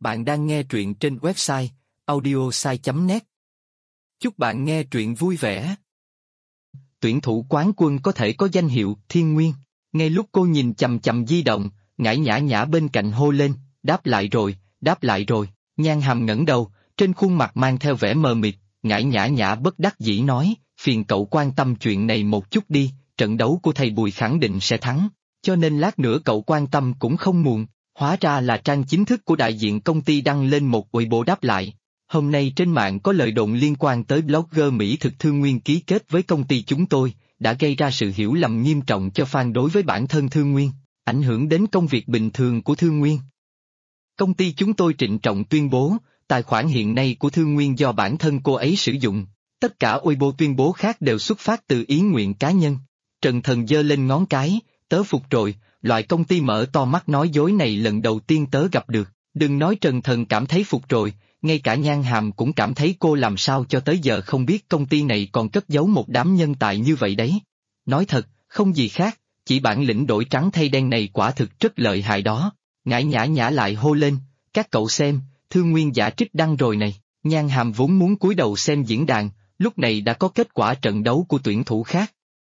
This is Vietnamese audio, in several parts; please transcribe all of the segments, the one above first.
Bạn đang nghe truyện trên website audiosai.net. Chúc bạn nghe truyện vui vẻ. Tuyển thủ quán quân có thể có danh hiệu Thiên Nguyên. Ngay lúc cô nhìn chằm chằm di động, Ngải Nhã Nhã bên cạnh hô lên, đáp lại rồi, đáp lại rồi. Nhan Hàm ngẩng đầu, trên khuôn mặt mang theo vẻ mờ mịt. Ngải Nhã Nhã bất đắc dĩ nói, phiền cậu quan tâm chuyện này một chút đi, trận đấu của thầy Bùi khẳng định sẽ thắng, cho nên lát nữa cậu quan tâm cũng không muộn. Hóa ra là trang chính thức của đại diện công ty đăng lên một Weibo đáp lại. Hôm nay trên mạng có lời đồn liên quan tới blogger Mỹ thực Thương Nguyên ký kết với công ty chúng tôi, đã gây ra sự hiểu lầm nghiêm trọng cho fan đối với bản thân Thương Nguyên, ảnh hưởng đến công việc bình thường của Thương Nguyên. Công ty chúng tôi trịnh trọng tuyên bố, tài khoản hiện nay của Thương Nguyên do bản thân cô ấy sử dụng. Tất cả Weibo tuyên bố khác đều xuất phát từ ý nguyện cá nhân. Trần Thần giơ lên ngón cái, tớ phục rồi. Loại công ty mở to mắt nói dối này lần đầu tiên tớ gặp được, đừng nói Trần Thần cảm thấy phục rồi, ngay cả Nhan Hàm cũng cảm thấy cô làm sao cho tới giờ không biết công ty này còn cất giấu một đám nhân tài như vậy đấy. Nói thật, không gì khác, chỉ bản lĩnh đổi trắng thay đen này quả thực rất lợi hại đó. Ngải Nhã Nhã lại hô lên, các cậu xem, Thương Nguyên giả trích đăng rồi này. Nhan Hàm vốn muốn cúi đầu xem diễn đàn, lúc này đã có kết quả trận đấu của tuyển thủ khác.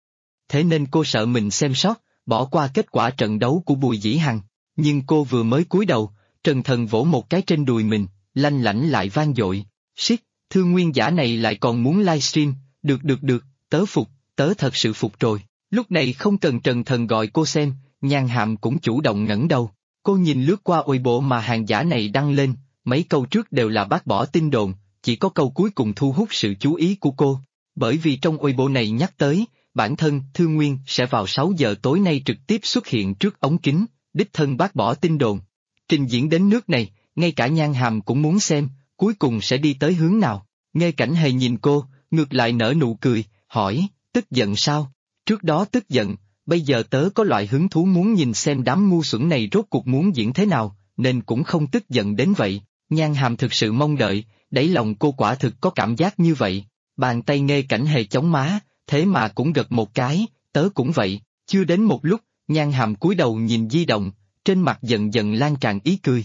Thế nên cô sợ mình xem sót, bỏ qua kết quả trận đấu của Bùi Dĩ Hằng, nhưng cô vừa mới cúi đầu, Trần Thần vỗ một cái trên đùi mình, lanh lảnh lại vang dội, shit, Thương Nguyên giả này lại còn muốn livestream, được, tớ phục, tớ thật sự phục rồi. Lúc này không cần Trần Thần gọi cô xem, Nhan Hàm cũng chủ động ngẩng đầu, cô nhìn lướt qua Weibo mà hàng giả này đăng lên, mấy câu trước đều là bác bỏ tin đồn, chỉ có câu cuối cùng thu hút sự chú ý của cô, bởi vì trong Weibo này nhắc tới, bản thân Thương Nguyên sẽ vào 6 giờ tối nay trực tiếp xuất hiện trước ống kính, đích thân bác bỏ tin đồn. Trình diễn đến nước này, ngay cả Nhan Hàm cũng muốn xem, cuối cùng sẽ đi tới hướng nào. Nghe Cảnh Hề nhìn cô, ngược lại nở nụ cười, hỏi, tức giận sao? Trước đó tức giận, bây giờ tớ có loại hứng thú muốn nhìn xem đám ngu xuẩn này rốt cuộc muốn diễn thế nào, nên cũng không tức giận đến vậy. Nhan Hàm thực sự mong đợi, đáy lòng cô quả thực có cảm giác như vậy. Bàn tay Nghe Cảnh Hề chống má, thế mà cũng gật một cái, tớ cũng vậy. Chưa đến một lúc, Nhan Hàm cúi đầu nhìn di động, trên mặt dần dần lan tràn ý cười.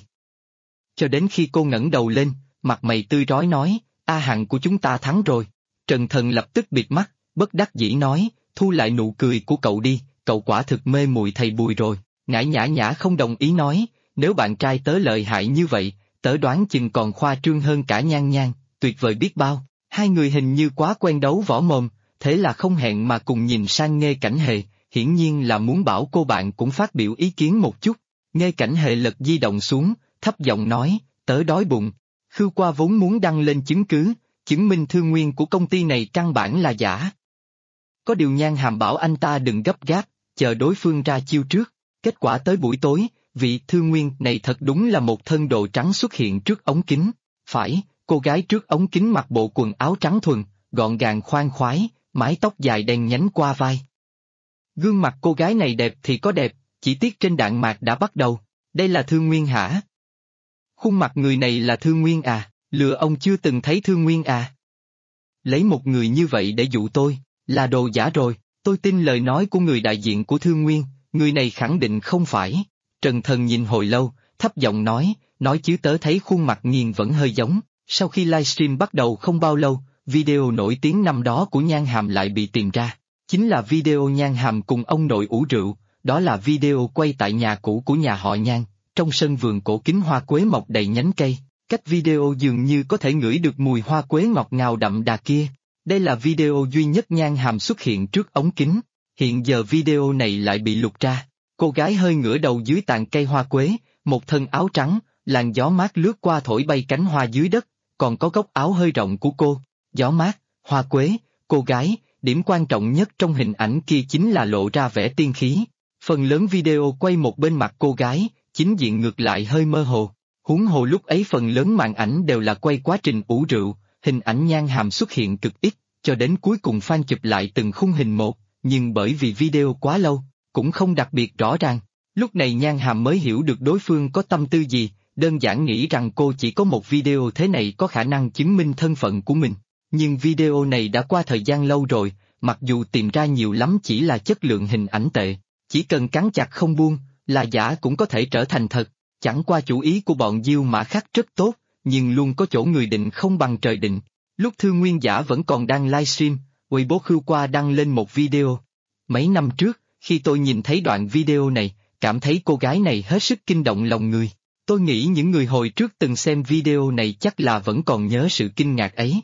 Cho đến khi cô ngẩng đầu lên, mặt mày tươi rói nói, A Hằng của chúng ta thắng rồi. Trần Thần lập tức bịt mắt, bất đắc dĩ nói, thu lại nụ cười của cậu đi, cậu quả thực mê muội thầy Bùi rồi. Ngải Nhã Nhã không đồng ý nói, nếu bạn trai tớ lợi hại như vậy, tớ đoán chừng còn khoa trương hơn cả Nhan Nhan, tuyệt vời biết bao. Hai người hình như quá quen đấu võ mồm, thế là không hẹn mà cùng nhìn sang Nghe Cảnh Hề, hiển nhiên là muốn bảo cô bạn cũng phát biểu ý kiến một chút. Nghe Cảnh Hề lật di động xuống, thấp giọng nói, tớ đói bụng. Khư Qua vốn muốn đăng lên chứng cứ, chứng minh Thương Nguyên của công ty này căn bản là giả. Có điều Nhan Hàm bảo anh ta đừng gấp gáp, chờ đối phương ra chiêu trước. Kết quả tới buổi tối, vị Thương Nguyên này thật đúng là một thân đồ trắng xuất hiện trước ống kính. Phải, cô gái trước ống kính mặc bộ quần áo trắng thuần, gọn gàng khoan khoái, mái tóc dài đen nhánh qua vai. Gương mặt cô gái này đẹp thì có đẹp, chỉ tiếc trên đạn mạc đã bắt đầu. Đây là Thương Nguyên hả? Khuôn mặt người này là Thương Nguyên à? Lừa ông chưa từng thấy Thương Nguyên à? Lấy một người như vậy để dụ tôi, là đồ giả rồi. Tôi tin lời nói của người đại diện của Thương Nguyên, người này khẳng định không phải. Trần Thần nhìn hồi lâu, thấp giọng nói chứ tớ thấy khuôn mặt nghiền vẫn hơi giống. Sau khi livestream bắt đầu không bao lâu, video nổi tiếng năm đó của Nhan Hàm lại bị tìm ra. Chính là video Nhan Hàm cùng ông nội ủ rượu, đó là video quay tại nhà cũ của nhà họ Nhan, trong sân vườn cổ kính hoa quế mọc đầy nhánh cây. Cách video dường như có thể ngửi được mùi hoa quế ngọt ngào đậm đà kia. Đây là video duy nhất Nhan Hàm xuất hiện trước ống kính. Hiện giờ video này lại bị lục ra. Cô gái hơi ngửa đầu dưới tàn cây hoa quế, một thân áo trắng, làn gió mát lướt qua thổi bay cánh hoa dưới đất, còn có góc áo hơi rộng của cô. Gió mát, hoa quế, cô gái, điểm quan trọng nhất trong hình ảnh kia chính là lộ ra vẻ tiên khí. Phần lớn video quay một bên mặt cô gái, chính diện ngược lại hơi mơ hồ. Huống hồ lúc ấy phần lớn màn ảnh đều là quay quá trình ủ rượu, hình ảnh Nhan Hàm xuất hiện cực ít, cho đến cuối cùng fan chụp lại từng khung hình một, nhưng bởi vì video quá lâu, cũng không đặc biệt rõ ràng. Lúc này Nhan Hàm mới hiểu được đối phương có tâm tư gì, đơn giản nghĩ rằng cô chỉ có một video thế này có khả năng chứng minh thân phận của mình. Nhưng video này đã qua thời gian lâu rồi, mặc dù tìm ra nhiều lắm chỉ là chất lượng hình ảnh tệ, chỉ cần cắn chặt không buông, là giả cũng có thể trở thành thật. Chẳng qua chủ ý của bọn Diêu Mã Khắc rất tốt, nhưng luôn có chỗ người định không bằng trời định. Lúc Thương Nguyên Giả vẫn còn đang livestream, Weibo Khưu Qua đăng lên một video. Mấy năm trước, khi tôi nhìn thấy đoạn video này, cảm thấy cô gái này hết sức kinh động lòng người. Tôi nghĩ những người hồi trước từng xem video này chắc là vẫn còn nhớ sự kinh ngạc ấy.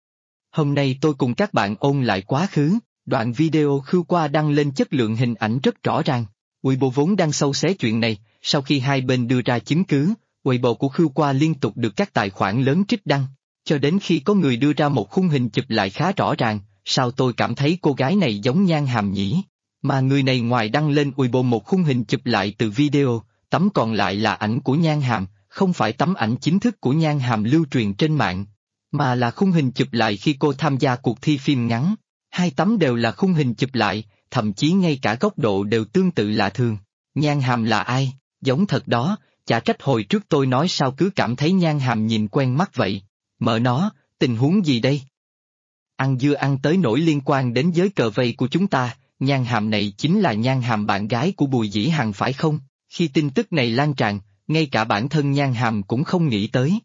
Hôm nay tôi cùng các bạn ôn lại quá khứ, đoạn video Khưu Qua đăng lên chất lượng hình ảnh rất rõ ràng. Weibo vốn đang sâu xé chuyện này, sau khi hai bên đưa ra chứng cứ, Weibo của Khưu Qua liên tục được các tài khoản lớn trích đăng, cho đến khi có người đưa ra một khung hình chụp lại khá rõ ràng, sao tôi cảm thấy cô gái này giống Nhan Hàm nhỉ? Mà người này ngoài đăng lên Weibo một khung hình chụp lại từ video, tấm còn lại là ảnh của Nhan Hàm, không phải tấm ảnh chính thức của Nhan Hàm lưu truyền trên mạng, mà là khung hình chụp lại khi cô tham gia cuộc thi phim ngắn. Hai tấm đều là khung hình chụp lại, thậm chí ngay cả góc độ đều tương tự lạ thường. Nhan Hàm là ai? Giống thật đó, chả trách hồi trước tôi nói sao cứ cảm thấy Nhan Hàm nhìn quen mắt vậy. Mợ nó, tình huống gì đây? Ăn dưa ăn tới nỗi liên quan đến giới cờ vây của chúng ta, Nhan Hàm này chính là Nhan Hàm bạn gái của Bùi Dĩ Hằng phải không? Khi tin tức này lan tràn, ngay cả bản thân Nhan Hàm cũng không nghĩ tới.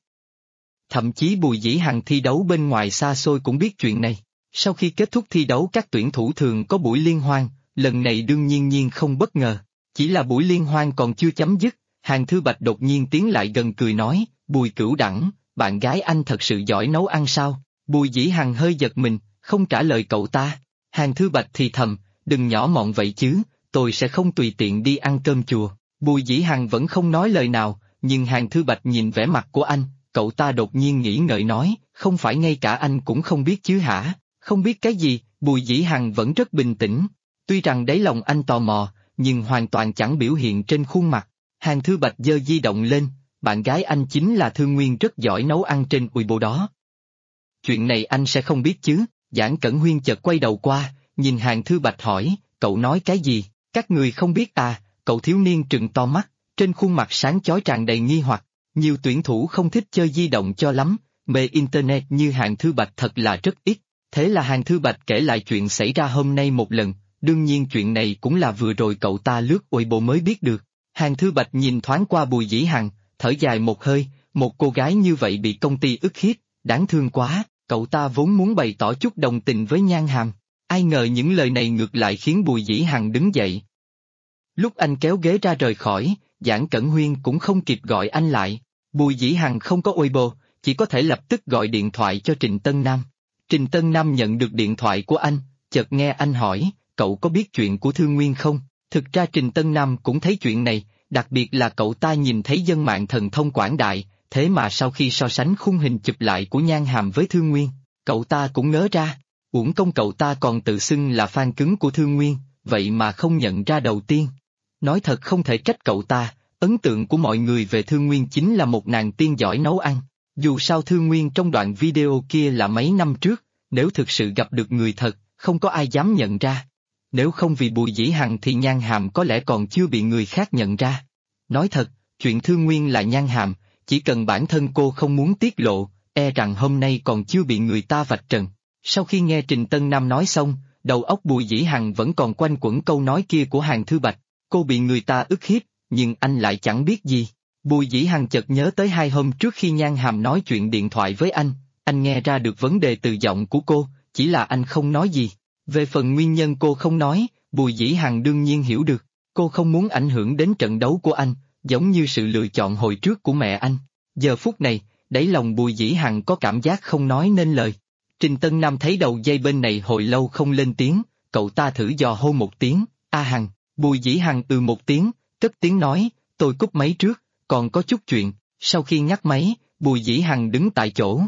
Thậm chí Bùi Dĩ Hằng thi đấu bên ngoài xa xôi cũng biết chuyện này. Sau khi kết thúc thi đấu các tuyển thủ thường có buổi liên hoan, lần này đương nhiên không bất ngờ. Chỉ là buổi liên hoan còn chưa chấm dứt, Hàn Thư Bạch đột nhiên tiến lại gần cười nói, Bùi Cửu Đẳng, bạn gái anh thật sự giỏi nấu ăn sao? Bùi Dĩ Hằng hơi giật mình, không trả lời cậu ta. Hàn Thư Bạch thì thầm, đừng nhỏ mọn vậy chứ, tôi sẽ không tùy tiện đi ăn cơm chùa. Bùi Dĩ Hằng vẫn không nói lời nào, nhưng Hàn Thư Bạch nhìn vẻ mặt của anh, cậu ta đột nhiên nghĩ ngợi nói, không phải ngay cả anh cũng không biết chứ hả? Không biết cái gì? Bùi Dĩ Hằng vẫn rất bình tĩnh. Tuy rằng đáy lòng anh tò mò, nhưng hoàn toàn chẳng biểu hiện trên khuôn mặt. Hàn Thư Bạch giơ di động lên, bạn gái anh chính là Thương Nguyên rất giỏi nấu ăn trên Weibo đó. Chuyện này anh sẽ không biết chứ? Giản Cẩn Huyên chợt quay đầu qua, nhìn Hàn Thư Bạch hỏi, cậu nói cái gì? Các người không biết à? Cậu thiếu niên trừng to mắt, trên khuôn mặt sáng chói tràn đầy nghi hoặc. Nhiều tuyển thủ không thích chơi di động cho lắm, mê internet như Hàn Thư Bạch thật là rất ít. Thế là Hàn Thư Bạch kể lại chuyện xảy ra hôm nay một lần, đương nhiên chuyện này cũng là vừa rồi cậu ta lướt Weibo mới biết được. Hàn Thư Bạch nhìn thoáng qua Bùi Dĩ Hằng, thở dài một hơi, một cô gái như vậy bị công ty ức hiếp, đáng thương quá, cậu ta vốn muốn bày tỏ chút đồng tình với Nhan Hàm. Ai ngờ những lời này ngược lại khiến Bùi Dĩ Hằng đứng dậy. Lúc anh kéo ghế ra rời khỏi, Giản Cẩn Huyên cũng không kịp gọi anh lại. Bùi Dĩ Hằng không có Weibo, chỉ có thể lập tức gọi điện thoại cho Trịnh Tân Nam. Trịnh Tân Nam nhận được điện thoại của anh, chợt nghe anh hỏi, cậu có biết chuyện của Thương Nguyên không? Thực ra Trịnh Tân Nam cũng thấy chuyện này, đặc biệt là cậu ta nhìn thấy dân mạng thần thông quảng đại, thế mà sau khi so sánh khung hình chụp lại của Nhan Hàm với Thương Nguyên, cậu ta cũng ngớ ra. Uổng công cậu ta còn tự xưng là fan cứng của Thương Nguyên, vậy mà không nhận ra đầu tiên. Nói thật không thể trách cậu ta, ấn tượng của mọi người về Thương Nguyên chính là một nàng tiên giỏi nấu ăn. Dù sao Thương Nguyên trong đoạn video kia là mấy năm trước, nếu thực sự gặp được người thật, không có ai dám nhận ra. Nếu không vì Bùi Dĩ Hằng thì Nhan Hàm có lẽ còn chưa bị người khác nhận ra. Nói thật, chuyện Thương Nguyên là Nhan Hàm, chỉ cần bản thân cô không muốn tiết lộ, e rằng hôm nay còn chưa bị người ta vạch trần. Sau khi nghe Trình Tân Nam nói xong, đầu óc Bùi Dĩ Hằng vẫn còn quanh quẩn câu nói kia của Hàn Thư Bạch, cô bị người ta ức hiếp, nhưng anh lại chẳng biết gì. Bùi Dĩ Hằng chợt nhớ tới 2 hôm trước khi Nhan Hàm nói chuyện điện thoại với anh nghe ra được vấn đề từ giọng của cô, chỉ là anh không nói gì. Về phần nguyên nhân cô không nói, Bùi Dĩ Hằng đương nhiên hiểu được, cô không muốn ảnh hưởng đến trận đấu của anh, giống như sự lựa chọn hồi trước của mẹ anh. Giờ phút này, đáy lòng Bùi Dĩ Hằng có cảm giác không nói nên lời. Trình Tân Nam thấy đầu dây bên này hồi lâu không lên tiếng, cậu ta thử dò hô một tiếng, A Hằng. Bùi Dĩ Hằng một tiếng, cất tiếng nói, tôi cúp máy trước, còn có chút chuyện. Sau khi ngắt máy, Bùi Dĩ Hằng đứng tại chỗ.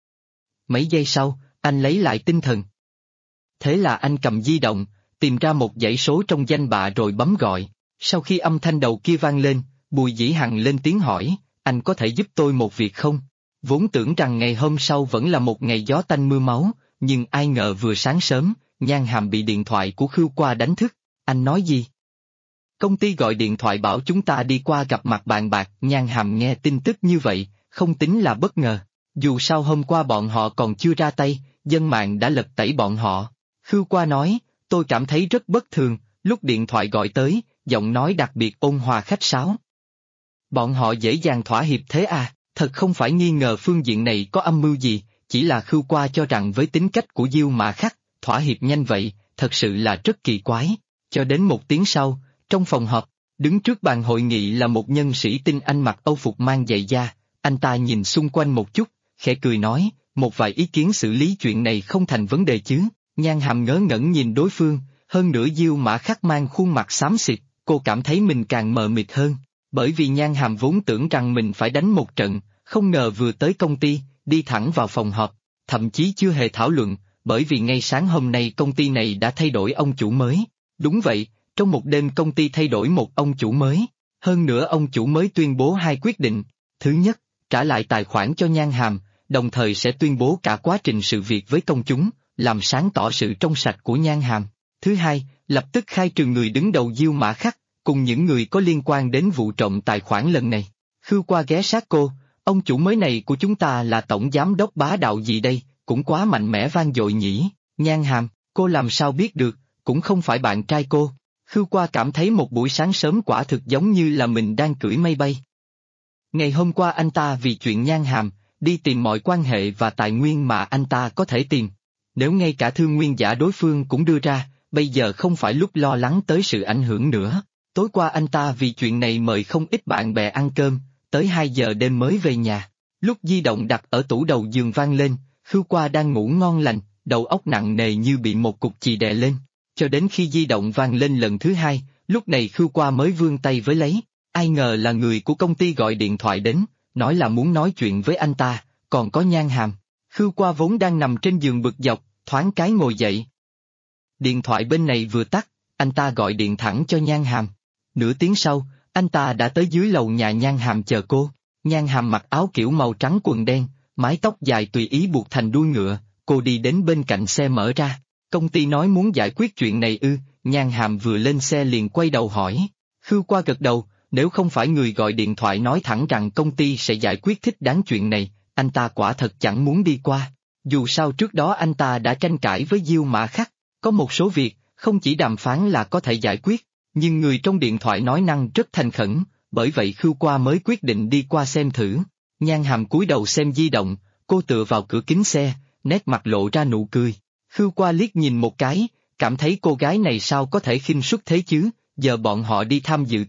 Mấy giây sau, anh lấy lại tinh thần. Thế là anh cầm di động, tìm ra một dãy số trong danh bạ rồi bấm gọi. Sau khi âm thanh đầu kia vang lên, Bùi Dĩ Hằng lên tiếng hỏi, anh có thể giúp tôi một việc không? Vốn tưởng rằng ngày hôm sau vẫn là một ngày gió tanh mưa máu, nhưng ai ngờ vừa sáng sớm, Nhan Hàm bị điện thoại của Khưu Qua đánh thức. Anh nói gì? Công ty gọi điện thoại bảo chúng ta đi qua gặp mặt bàn bạc. Nhan Hàm nghe tin tức như vậy, không tính là bất ngờ. Dù sao hôm qua bọn họ còn chưa ra tay, dân mạng đã lật tẩy bọn họ. Khưu Qua nói, tôi cảm thấy rất bất thường, lúc điện thoại gọi tới, giọng nói đặc biệt ôn hòa khách sáo. Bọn họ dễ dàng thỏa hiệp thế à, thật không phải nghi ngờ phương diện này có âm mưu gì, chỉ là Khưu Qua cho rằng với tính cách của Diêu Mã Khắc, thỏa hiệp nhanh vậy, thật sự là rất kỳ quái. Cho đến 1 tiếng sau, trong phòng họp, đứng trước bàn hội nghị là một nhân sĩ tinh anh mặc âu phục mang giày da, anh ta nhìn xung quanh một chút, khẽ cười nói, một vài ý kiến xử lý chuyện này không thành vấn đề chứ. Nhan Hàm ngớ ngẩn nhìn đối phương, hơn nữa Diêu Mã Khắc mang khuôn mặt xám xịt, cô cảm thấy mình càng mờ mịt hơn, bởi vì Nhan Hàm vốn tưởng rằng mình phải đánh một trận, không ngờ vừa tới công ty, đi thẳng vào phòng họp, thậm chí chưa hề thảo luận, bởi vì ngay sáng hôm nay công ty này đã thay đổi ông chủ mới. Đúng vậy, trong một đêm công ty thay đổi một ông chủ mới, hơn nữa ông chủ mới tuyên bố 2 quyết định. Thứ nhất, trả lại tài khoản cho Nhan Hàm, đồng thời sẽ tuyên bố cả quá trình sự việc với công chúng, làm sáng tỏ sự trong sạch của Nhan Hàm. Thứ hai, lập tức khai trừ người đứng đầu Diêu Mã Khắc, cùng những người có liên quan đến vụ trộm tài khoản lần này. Khưu Qua ghé sát cô, ông chủ mới này của chúng ta là tổng giám đốc bá đạo gì đây, cũng quá mạnh mẽ vang dội nhỉ. Nhan Hàm, cô làm sao biết được, cũng không phải bạn trai cô. Khưu Qua cảm thấy một buổi sáng sớm quả thực giống như là mình đang cưỡi mây bay. Ngày hôm qua anh ta vì chuyện Nhan Hàm, đi tìm mọi quan hệ và tài nguyên mà anh ta có thể tìm. Nếu ngay cả thương nguyên giả đối phương cũng đưa ra, bây giờ không phải lúc lo lắng tới sự ảnh hưởng nữa. Tối qua anh ta vì chuyện này mời không ít bạn bè ăn cơm, tới 2 giờ đêm mới về nhà. Lúc di động đặt ở tủ đầu giường vang lên, Khưu Qua đang ngủ ngon lành, đầu óc nặng nề như bị một cục chì đè lên. Cho đến khi di động vang lên lần thứ 2, lúc này Khưu Qua mới vươn tay với lấy. Ai ngờ là người của công ty gọi điện thoại đến, nói là muốn nói chuyện với anh ta, còn có Nhan Hàm. Khưu Qua vốn đang nằm trên giường bực dọc, thoáng cái ngồi dậy. Điện thoại bên này vừa tắt, anh ta gọi điện thẳng cho Nhan Hàm. Nửa tiếng sau, anh ta đã tới dưới lầu nhà Nhan Hàm chờ cô. Nhan Hàm mặc áo kiểu màu trắng quần đen, mái tóc dài tùy ý buộc thành đuôi ngựa, cô đi đến bên cạnh xe mở ra. Công ty nói muốn giải quyết chuyện này ư? Nhan Hàm vừa lên xe liền quay đầu hỏi. Khưu Qua gật đầu, nếu không phải người gọi điện thoại nói thẳng rằng công ty sẽ giải quyết thích đáng chuyện này, anh ta quả thật chẳng muốn đi qua. Dù sao trước đó anh ta đã tranh cãi với Diêu Mã Khắc, có một số việc, không chỉ đàm phán là có thể giải quyết, nhưng người trong điện thoại nói năng rất thành khẩn, bởi vậy Khưu Qua mới quyết định đi qua xem thử. Nhan Hàm cúi đầu xem di động, cô tựa vào cửa kính xe, nét mặt lộ ra nụ cười. Khưu Qua liếc nhìn một cái, cảm thấy cô gái này sao có thể khinh suất thế chứ, giờ bọn họ đi tham dự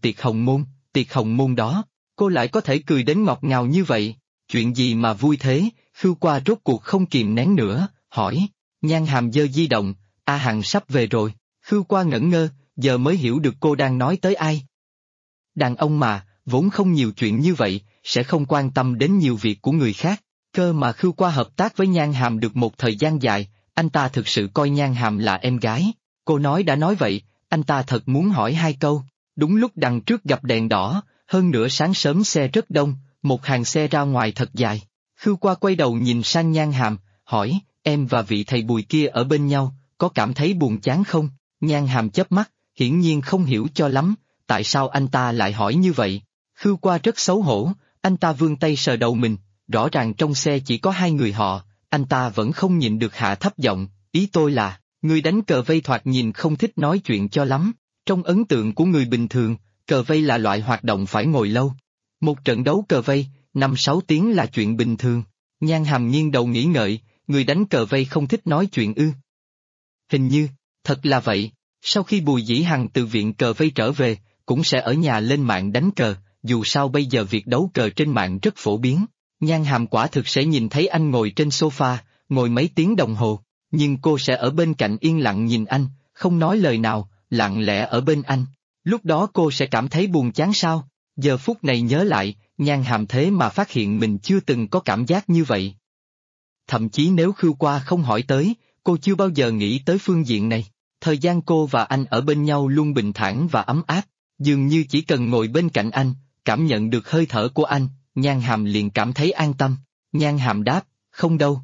tiệc hồng môn đó, cô lại có thể cười đến ngọt ngào như vậy, chuyện gì mà vui thế? Khưu Qua rốt cuộc không kìm nén nữa, hỏi. Nhan Hàm giơ di động, A Hằng sắp về rồi. Khưu Qua ngẩn ngơ, giờ mới hiểu được cô đang nói tới ai. Đàn ông mà, vốn không nhiều chuyện như vậy, sẽ không quan tâm đến nhiều việc của người khác, cơ mà Khưu Qua hợp tác với Nhan Hàm được một thời gian dài, anh ta thực sự coi Nhan Hàm là em gái. Cô nói đã nói vậy, anh ta thật muốn hỏi 2 câu. Đúng lúc đằng trước gặp đèn đỏ, hơn nữa sáng sớm xe rất đông, một hàng xe ra ngoài thật dài. Khưu Qua quay đầu nhìn sang Nhan Hàm, hỏi, em và vị thầy Bùi kia ở bên nhau, có cảm thấy buồn chán không? Nhan Hàm chớp mắt, hiển nhiên không hiểu cho lắm, tại sao anh ta lại hỏi như vậy. Khưu Qua rất xấu hổ, anh ta vươn tay sờ đầu mình, rõ ràng trong xe chỉ có 2 người họ, anh ta vẫn không nhịn được hạ thấp giọng, ý tôi là, người đánh cờ vây thoạt nhìn không thích nói chuyện cho lắm. Trong ấn tượng của người bình thường, cờ vây là loại hoạt động phải ngồi lâu. Một trận đấu cờ vây, 5-6 tiếng là chuyện bình thường. Nhan Hàm nghiêng đầu nghĩ ngợi, người đánh cờ vây không thích nói chuyện ư? Hình như, thật là vậy. Sau khi Bùi Dĩ Hằng từ viện cờ vây trở về, cũng sẽ ở nhà lên mạng đánh cờ, dù sao bây giờ việc đấu cờ trên mạng rất phổ biến. Nhan Hàm quả thực sẽ nhìn thấy anh ngồi trên sofa, ngồi mấy tiếng đồng hồ, nhưng cô sẽ ở bên cạnh yên lặng nhìn anh, không nói lời nào, lặng lẽ ở bên anh. Lúc đó cô sẽ cảm thấy buồn chán sao? Giờ phút này nhớ lại, Nhan Hàm thế mà phát hiện mình chưa từng có cảm giác như vậy. Thậm chí nếu Khưu Qua không hỏi tới, cô chưa bao giờ nghĩ tới phương diện này. Thời gian cô và anh ở bên nhau luôn bình thản và ấm áp, dường như chỉ cần ngồi bên cạnh anh, cảm nhận được hơi thở của anh, Nhan Hàm liền cảm thấy an tâm. Nhan Hàm đáp, không đâu.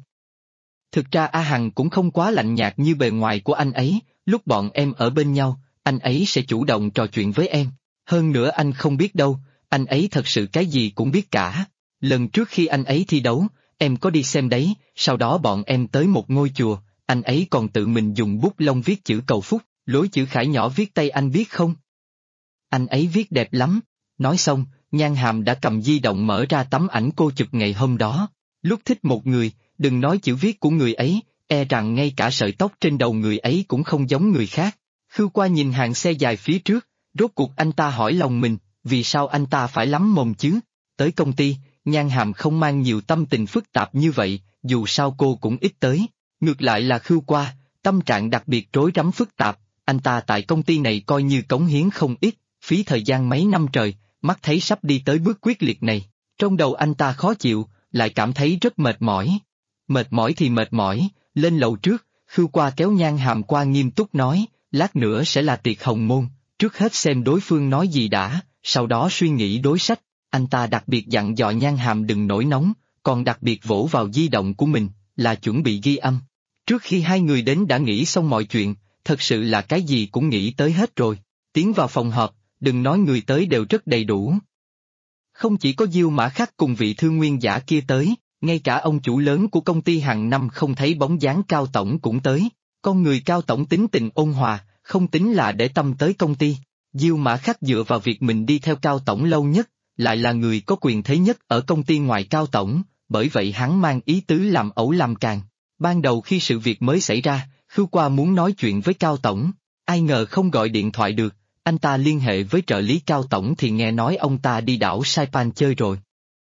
Thực ra A Hằng cũng không quá lạnh nhạt như bề ngoài của anh ấy, lúc bọn em ở bên nhau, anh ấy sẽ chủ động trò chuyện với em. Hơn nữa anh không biết đâu, anh ấy thật sự cái gì cũng biết cả. Lần trước khi anh ấy thi đấu, em có đi xem đấy, sau đó bọn em tới một ngôi chùa, anh ấy còn tự mình dùng bút lông viết chữ cầu phúc, lối chữ khải nhỏ viết tay anh biết không? Anh ấy viết đẹp lắm. Nói xong, Nhan Hàm đã cầm di động mở ra tấm ảnh cô chụp ngày hôm đó. Lúc thích một người, đừng nói chữ viết của người ấy, e rằng ngay cả sợi tóc trên đầu người ấy cũng không giống người khác. Khưu Qua nhìn hàng xe dài phía trước, rốt cuộc anh ta hỏi lòng mình, vì sao anh ta phải lắm mồm chứ? Tới công ty, Nhan Hàm không mang nhiều tâm tình phức tạp như vậy, dù sao cô cũng ít tới. Ngược lại là Khưu Qua, tâm trạng đặc biệt rối rắm phức tạp, anh ta tại công ty này coi như cống hiến không ít, phí thời gian mấy năm trời, mắt thấy sắp đi tới bước quyết liệt này. Trong đầu anh ta khó chịu, lại cảm thấy rất mệt mỏi. Mệt mỏi thì mệt mỏi, lên lầu trước, Khưu Qua kéo Nhan Hàm qua nghiêm túc nói, lát nữa sẽ là tiệc hồng môn, trước hết xem đối phương nói gì đã, sau đó suy nghĩ đối sách. Anh ta đặc biệt dặn dò Nhan Hàm đừng nổi nóng, còn đặc biệt vỗ vào di động của mình, là chuẩn bị ghi âm. Trước khi hai người đến đã nghĩ xong mọi chuyện, thật sự là cái gì cũng nghĩ tới hết rồi. Tiến vào phòng họp, đừng nói người tới đều rất đầy đủ. Không chỉ có Diêu Mã Khắc cùng vị thương nguyên giả kia tới, ngay cả ông chủ lớn của công ty hàng năm không thấy bóng dáng Cao Tổng cũng tới. Con người Cao Tổng tính tình ôn hòa, không tính là để tâm tới công ty. Diêu Mã Khắc dựa vào việc mình đi theo Cao Tổng lâu nhất, lại là người có quyền thế nhất ở công ty ngoài Cao Tổng, bởi vậy hắn mang ý tứ làm ẩu làm càng. Ban đầu khi sự việc mới xảy ra, Khưu Qua muốn nói chuyện với Cao Tổng, ai ngờ không gọi điện thoại được, anh ta liên hệ với trợ lý Cao Tổng thì nghe nói ông ta đi đảo Saipan chơi rồi.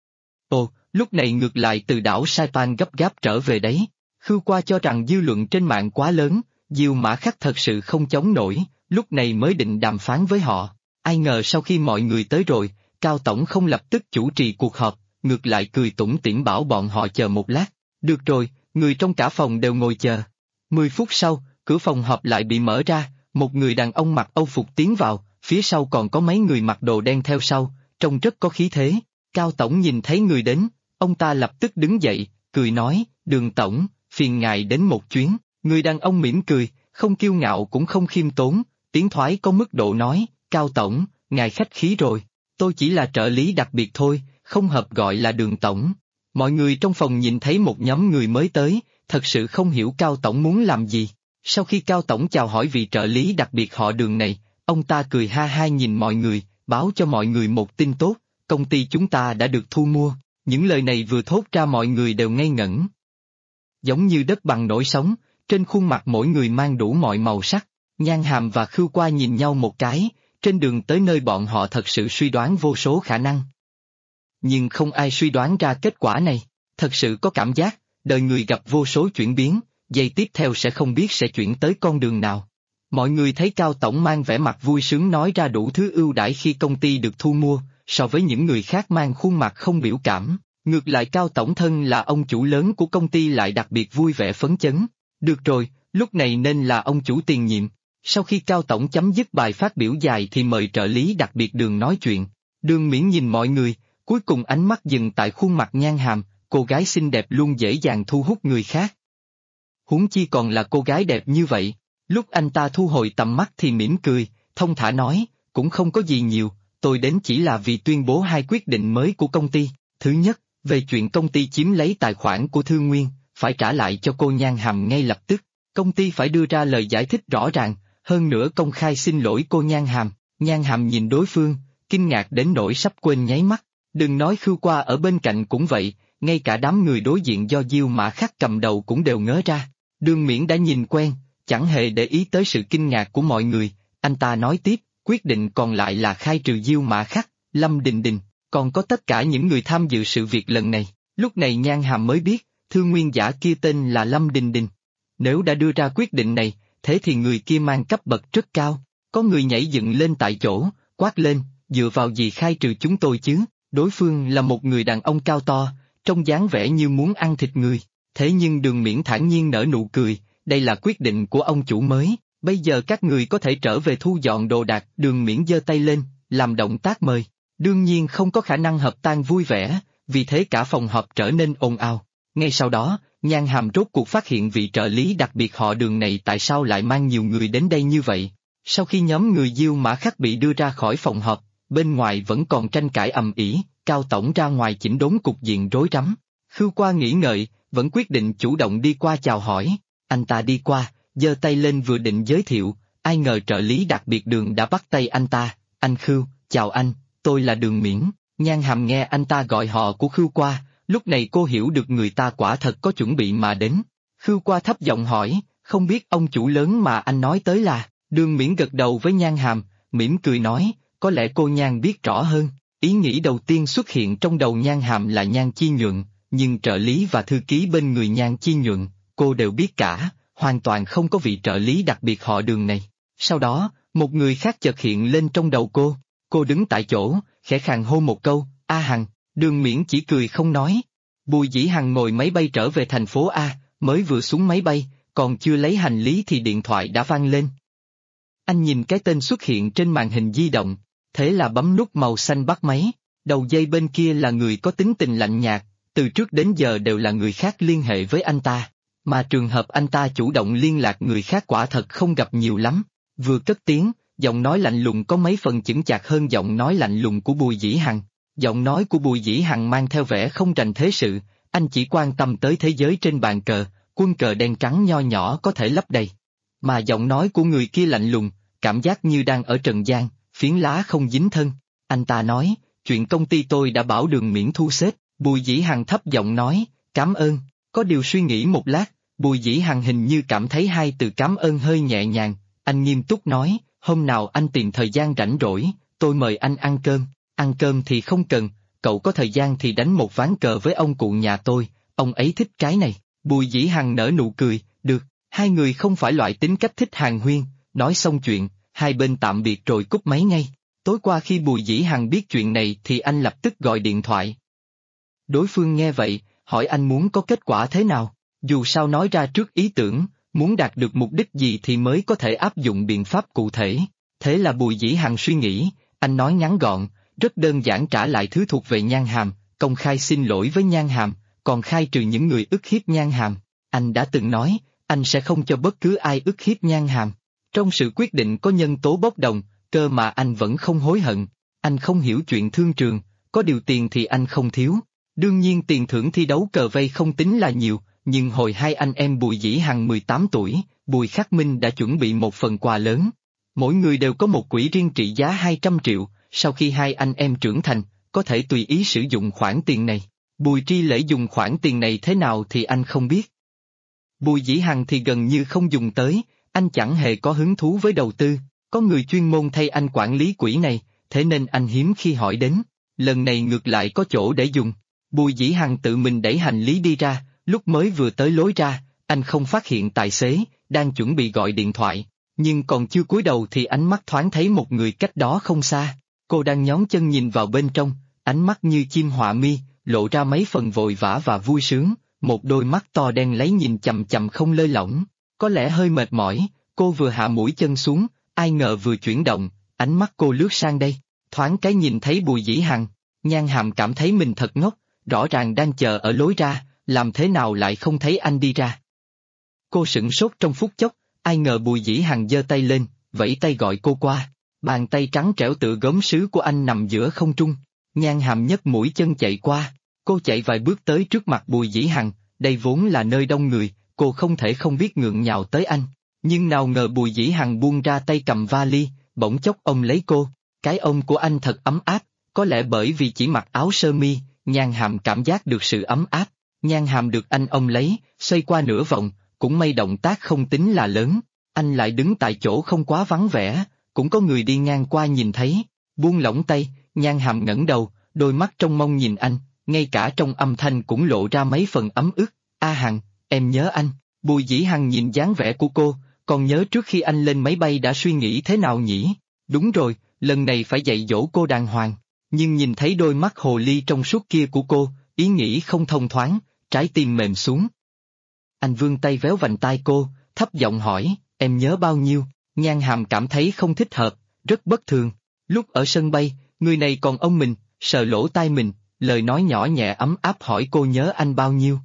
Ồ, lúc này ngược lại từ đảo Saipan gấp gáp trở về đấy. Khưu Qua cho rằng dư luận trên mạng quá lớn, Diêu Mã Khắc thật sự không chống nổi, lúc này mới định đàm phán với họ. Ai ngờ sau khi mọi người tới rồi, Cao Tổng không lập tức chủ trì cuộc họp, ngược lại cười tủm tỉm bảo bọn họ chờ một lát. Được rồi, người trong cả phòng đều ngồi chờ. 10 phút sau, cửa phòng họp lại bị mở ra, một người đàn ông mặc âu phục tiến vào, phía sau còn có mấy người mặc đồ đen theo sau, trông rất có khí thế. Cao Tổng nhìn thấy người đến, ông ta lập tức đứng dậy, cười nói, Đường Tổng, phiền ngài đến một chuyến. Người đàn ông mỉm cười, không kiêu ngạo cũng không khiêm tốn, tiếng thoái có mức độ nói, Cao Tổng, ngài khách khí rồi, tôi chỉ là trợ lý đặc biệt thôi, không hợp gọi là Đường Tổng. Mọi người trong phòng nhìn thấy một nhóm người mới tới, thật sự không hiểu Cao Tổng muốn làm gì. Sau khi Cao Tổng chào hỏi vị trợ lý đặc biệt họ Đường này, ông ta cười ha ha nhìn mọi người, báo cho mọi người một tin tốt, công ty chúng ta đã được thu mua. Những lời này vừa thốt ra mọi người đều ngây ngẩn. Giống như đất bằng nổi sóng, trên khuôn mặt mỗi người mang đủ mọi màu sắc. Nhan Hàm và Khưu Qua nhìn nhau một cái, trên đường tới nơi bọn họ thật sự suy đoán vô số khả năng. Nhưng không ai suy đoán ra kết quả này, thật sự có cảm giác, đời người gặp vô số chuyển biến, giây tiếp theo sẽ không biết sẽ chuyển tới con đường nào. Mọi người thấy Cao Tổng mang vẻ mặt vui sướng nói ra đủ thứ ưu đãi khi công ty được thu mua, so với những người khác mang khuôn mặt không biểu cảm, ngược lại Cao Tổng thân là ông chủ lớn của công ty lại đặc biệt vui vẻ phấn chấn. Được rồi, lúc này nên là ông chủ tiền nhiệm. Sau khi Cao Tổng chấm dứt bài phát biểu dài thì mời trợ lý đặc biệt Đường nói chuyện. Đường Miễn nhìn mọi người, cuối cùng ánh mắt dừng tại khuôn mặt Nhan Hàm, cô gái xinh đẹp luôn dễ dàng thu hút người khác. Huống chi còn là cô gái đẹp như vậy. Lúc anh ta thu hồi tầm mắt thì mỉm cười, thông thả nói, cũng không có gì nhiều, tôi đến chỉ là vì tuyên bố hai quyết định mới của công ty. Thứ nhất, về chuyện công ty chiếm lấy tài khoản của Thương Nguyên, phải trả lại cho cô Nhan Hàm ngay lập tức. Công ty phải đưa ra lời giải thích rõ ràng, hơn nữa công khai xin lỗi cô Nhan Hàm. Nhan Hàm nhìn đối phương, kinh ngạc đến nỗi sắp quên nháy mắt. Đừng nói Khưu Qua ở bên cạnh cũng vậy, ngay cả đám người đối diện do Diêu Mã Khắc cầm đầu cũng đều ngớ ra. Đường Miễn đã nhìn quen, chẳng hề để ý tới sự kinh ngạc của mọi người, anh ta nói tiếp, quyết định còn lại là khai trừ Diêu Mã Khắc, Lâm Đình Đình, còn có tất cả những người tham dự sự việc lần này. Lúc này Nhan Hàm mới biết, thương nguyên giả kia tên là Lâm Đình Đình. Nếu đã đưa ra quyết định này, thế thì người kia mang cấp bậc rất cao. Có người nhảy dựng lên tại chỗ, quát lên, dựa vào gì khai trừ chúng tôi chứ? Đối phương là một người đàn ông cao to, trông dáng vẻ như muốn ăn thịt người. Thế nhưng Đường Miễn thản nhiên nở nụ cười, đây là quyết định của ông chủ mới, bây giờ các người có thể trở về thu dọn đồ đạc. Đường Miễn giơ tay lên, làm động tác mời. Đương nhiên không có khả năng hợp tan vui vẻ, vì thế cả phòng họp trở nên ồn ào. Ngay sau đó, Nhan Hàm rốt cuộc phát hiện vị trợ lý đặc biệt họ Đường này tại sao lại mang nhiều người đến đây như vậy. Sau khi nhóm người Diêu Mã Khắc bị đưa ra khỏi phòng họp, bên ngoài vẫn còn tranh cãi ầm ĩ, Cao Tổng ra ngoài chỉnh đốn cục diện rối rắm. Khưu Qua nghĩ ngợi, vẫn quyết định chủ động đi qua chào hỏi. Anh ta đi qua, giơ tay lên vừa định giới thiệu, ai ngờ trợ lý đặc biệt Đường đã bắt tay anh ta, anh Khưu, chào anh, tôi là Đường Miễn, Nhan Hàm nghe anh ta gọi họ của Khưu Qua, lúc này cô hiểu được người ta quả thật có chuẩn bị mà đến. Khưu Qua thấp giọng hỏi, không biết ông chủ lớn mà anh nói tới là, Đường Miễn gật đầu với Nhan Hàm, mỉm cười nói, có lẽ cô Nhan biết rõ hơn. Ý nghĩ đầu tiên xuất hiện trong đầu Nhan Hàm là Nhan Chi Nhuận, nhưng trợ lý và thư ký bên người Nhan Chi Nhuận, cô đều biết cả, hoàn toàn không có vị trợ lý đặc biệt họ Đường này. Sau đó, một người khác chợt hiện lên trong đầu cô đứng tại chỗ, khẽ khàng hô một câu, A Hằng, Đường Miễn chỉ cười không nói. Bùi Dĩ Hằng ngồi máy bay trở về thành phố A, mới vừa xuống máy bay, còn chưa lấy hành lý thì điện thoại đã vang lên. Anh nhìn cái tên xuất hiện trên màn hình di động, thế là bấm nút màu xanh bắt máy, đầu dây bên kia là người có tính tình lạnh nhạt, từ trước đến giờ đều là người khác liên hệ với anh ta, mà trường hợp anh ta chủ động liên lạc người khác quả thật không gặp nhiều lắm. Vừa cất tiếng, giọng nói lạnh lùng có mấy phần chững chạc hơn giọng nói lạnh lùng của Bùi Dĩ Hằng. Giọng nói của Bùi Dĩ Hằng mang theo vẻ không rành thế sự, anh chỉ quan tâm tới thế giới trên bàn cờ, quân cờ đen trắng nho nhỏ có thể lấp đầy. Mà giọng nói của người kia lạnh lùng, cảm giác như đang ở trần gian, phiến lá không dính thân. Anh ta nói, chuyện công ty tôi đã bảo Đường Miễn thu xếp. Bùi Dĩ Hằng thấp giọng nói, cảm ơn. Có điều suy nghĩ một lát, Bùi Dĩ Hằng hình như cảm thấy hai từ cảm ơn hơi nhẹ nhàng, anh nghiêm túc nói, hôm nào anh tìm thời gian rảnh rỗi, tôi mời anh ăn cơm thì không cần, cậu có thời gian thì đánh một ván cờ với ông cụ nhà tôi, ông ấy thích cái này. Bùi Dĩ Hằng nở nụ cười, được, hai người không phải loại tính cách thích hàn huyên, nói xong chuyện, hai bên tạm biệt rồi cúp máy ngay. Tối qua khi Bùi Dĩ Hằng biết chuyện này thì anh lập tức gọi điện thoại. Đối phương nghe vậy, hỏi anh muốn có kết quả thế nào, dù sao nói ra trước ý tưởng, muốn đạt được mục đích gì thì mới có thể áp dụng biện pháp cụ thể. Thế là Bùi Dĩ Hằng suy nghĩ, anh nói ngắn gọn, rất đơn giản trả lại thứ thuộc về Nhan Hàm, công khai xin lỗi với Nhan Hàm, còn khai trừ những người ức hiếp Nhan Hàm. Anh đã từng nói, anh sẽ không cho bất cứ ai ức hiếp Nhan Hàm. Trong sự quyết định có nhân tố bốc đồng, cơ mà anh vẫn không hối hận. Anh không hiểu chuyện thương trường, có điều tiền thì anh không thiếu. Đương nhiên tiền thưởng thi đấu cờ vây không tính là nhiều, nhưng hồi hai anh em Bùi Dĩ Hằng 18 tuổi, Bùi Khắc Minh đã chuẩn bị một phần quà lớn. Mỗi người đều có một quỹ riêng trị giá 200 triệu, sau khi hai anh em trưởng thành, có thể tùy ý sử dụng khoản tiền này. Bùi Tri Lễ dùng khoản tiền này thế nào thì anh không biết. Bùi Dĩ Hằng thì gần như không dùng tới, anh chẳng hề có hứng thú với đầu tư, có người chuyên môn thay anh quản lý quỹ này, thế nên anh hiếm khi hỏi đến, lần này ngược lại có chỗ để dùng. Bùi Dĩ Hằng tự mình đẩy hành lý đi ra, lúc mới vừa tới lối ra, anh không phát hiện tài xế, đang chuẩn bị gọi điện thoại, nhưng còn chưa cúi đầu thì ánh mắt thoáng thấy một người cách đó không xa, cô đang nhón chân nhìn vào bên trong, ánh mắt như chim họa mi, lộ ra mấy phần vội vã và vui sướng, một đôi mắt to đen lấy nhìn chằm chằm không lơi lỏng, có lẽ hơi mệt mỏi, cô vừa hạ mũi chân xuống, ai ngờ vừa chuyển động, ánh mắt cô lướt sang đây, thoáng cái nhìn thấy Bùi Dĩ Hằng, Nhan Hàm cảm thấy mình thật ngốc, rõ ràng đang chờ ở lối ra, làm thế nào lại không thấy anh đi ra. Cô sửng sốt trong phút chốc, ai ngờ Bùi Dĩ Hằng giơ tay lên, vẫy tay gọi cô qua, bàn tay trắng trẻo tựa gốm sứ của anh nằm giữa không trung, Nhan Hàm nhấc mũi chân chạy qua, cô chạy vài bước tới trước mặt Bùi Dĩ Hằng, đây vốn là nơi đông người, cô không thể không biết ngượng nhào tới anh, nhưng nào ngờ Bùi Dĩ Hằng buông ra tay cầm vali, bỗng chốc ôm lấy cô, cái ôm của anh thật ấm áp, có lẽ bởi vì chỉ mặc áo sơ mi, Nhan Hàm cảm giác được sự ấm áp. Nhan Hàm được anh ôm lấy, xoay qua nửa vòng, cũng may động tác không tính là lớn, anh lại đứng tại chỗ không quá vắng vẻ, cũng có người đi ngang qua nhìn thấy, buông lỏng tay, Nhan Hàm ngẩng đầu, đôi mắt trong mong nhìn anh, ngay cả trong âm thanh cũng lộ ra mấy phần ấm ức, A Hằng, em nhớ anh. Bùi Dĩ Hằng nhìn dáng vẻ của cô, còn nhớ trước khi anh lên máy bay đã suy nghĩ thế nào nhỉ? Đúng rồi, lần này phải dạy dỗ cô đàng hoàng, nhưng nhìn thấy đôi mắt hồ ly trong suốt kia của cô, ý nghĩ không thông thoáng, trái tim mềm xuống. Anh vươn tay véo vành tai cô, thấp giọng hỏi, em nhớ bao nhiêu? Nhan Hàm cảm thấy không thích hợp, rất bất thường. Lúc ở sân bay, người này còn ôm mình, sờ lỗ tai mình, lời nói nhỏ nhẹ ấm áp hỏi cô nhớ anh bao nhiêu.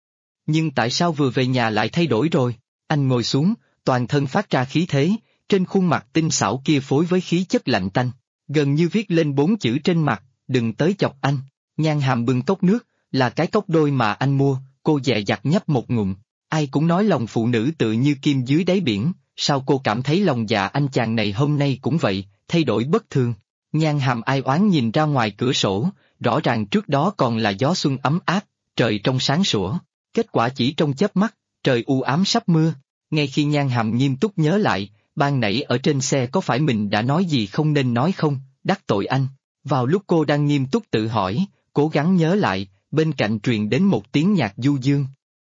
Nhưng tại sao vừa về nhà lại thay đổi rồi? Anh ngồi xuống, toàn thân phát ra khí thế, trên khuôn mặt tinh xảo kia phối với khí chất lạnh tanh, gần như viết lên 4 chữ trên mặt, đừng tới chọc anh. Nhan Hàm bưng cốc nước, là cái cốc đôi mà anh mua, cô dè dặt nhấp một ngụm. Ai cũng nói lòng phụ nữ tự như kim dưới đáy biển, sao cô cảm thấy lòng dạ anh chàng này hôm nay cũng vậy, thay đổi bất thường. Nhan Hàm ai oán nhìn ra ngoài cửa sổ, rõ ràng trước đó còn là gió xuân ấm áp, trời trong sáng sủa. Kết quả chỉ trong chớp mắt, trời u ám sắp mưa. Ngay khi Nhan Hàm nghiêm túc nhớ lại, ban nãy ở trên xe có phải mình đã nói gì không nên nói không, đắc tội anh. Vào lúc cô đang nghiêm túc tự hỏi, cố gắng nhớ lại, bên cạnh truyền đến một tiếng nhạc du dương.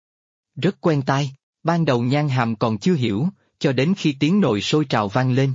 Rất quen tai, ban đầu Nhan Hàm còn chưa hiểu, cho đến khi tiếng nồi sôi trào vang lên.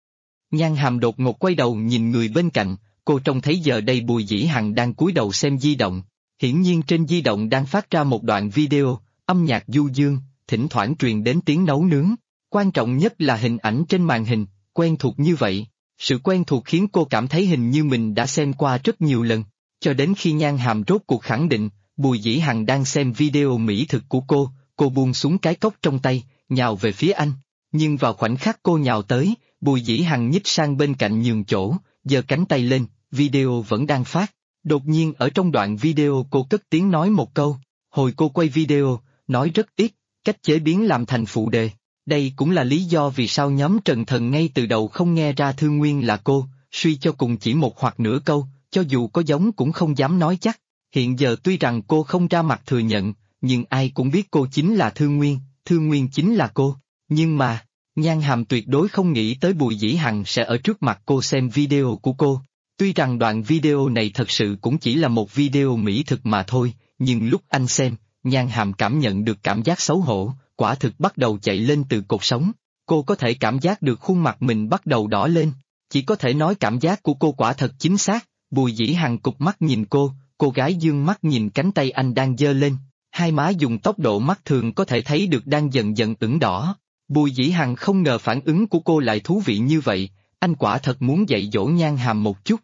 Nhan Hàm đột ngột quay đầu nhìn người bên cạnh, cô trông thấy giờ đây Bùi Dĩ Hằng đang cúi đầu xem di động. Hiển nhiên trên di động đang phát ra một đoạn video, âm nhạc du dương, thỉnh thoảng truyền đến tiếng nấu nướng. Quan trọng nhất là hình ảnh trên màn hình, quen thuộc như vậy. Sự quen thuộc khiến cô cảm thấy hình như mình đã xem qua rất nhiều lần. Cho đến khi Nhan Hàm rốt cuộc khẳng định, Bùi Dĩ Hằng đang xem video mỹ thực của cô buông xuống cái cốc trong tay, nhào về phía anh. Nhưng vào khoảnh khắc cô nhào tới, Bùi Dĩ Hằng nhích sang bên cạnh nhường chỗ, giơ cánh tay lên, video vẫn đang phát. Đột nhiên ở trong đoạn video cô cất tiếng nói một câu, hồi cô quay video, nói rất ít, cách chế biến làm thành phụ đề. Đây cũng là lý do vì sao nhóm Trần Thần ngay từ đầu không nghe ra Thư Nguyên là cô, suy cho cùng chỉ một hoặc nửa câu, cho dù có giống cũng không dám nói chắc. Hiện giờ tuy rằng cô không ra mặt thừa nhận, nhưng ai cũng biết cô chính là Thư Nguyên chính là cô. Nhưng mà, Nhan Hàm tuyệt đối không nghĩ tới Bùi Dĩ Hằng sẽ ở trước mặt cô xem video của cô. Tuy rằng đoạn video này thật sự cũng chỉ là một video mỹ thực mà thôi, nhưng lúc anh xem, Nhan Hàm cảm nhận được cảm giác xấu hổ, quả thực bắt đầu chạy lên từ cột sống. Cô có thể cảm giác được khuôn mặt mình bắt đầu đỏ lên. Chỉ có thể nói cảm giác của cô quả thật chính xác. Bùi Dĩ Hằng cụp mắt nhìn cô gái dương mắt nhìn cánh tay anh đang giơ lên. Hai má dùng tốc độ mắt thường có thể thấy được đang dần dần ửng đỏ. Bùi Dĩ Hằng không ngờ phản ứng của cô lại thú vị như vậy, anh quả thật muốn dạy dỗ Nhan Hàm một chút.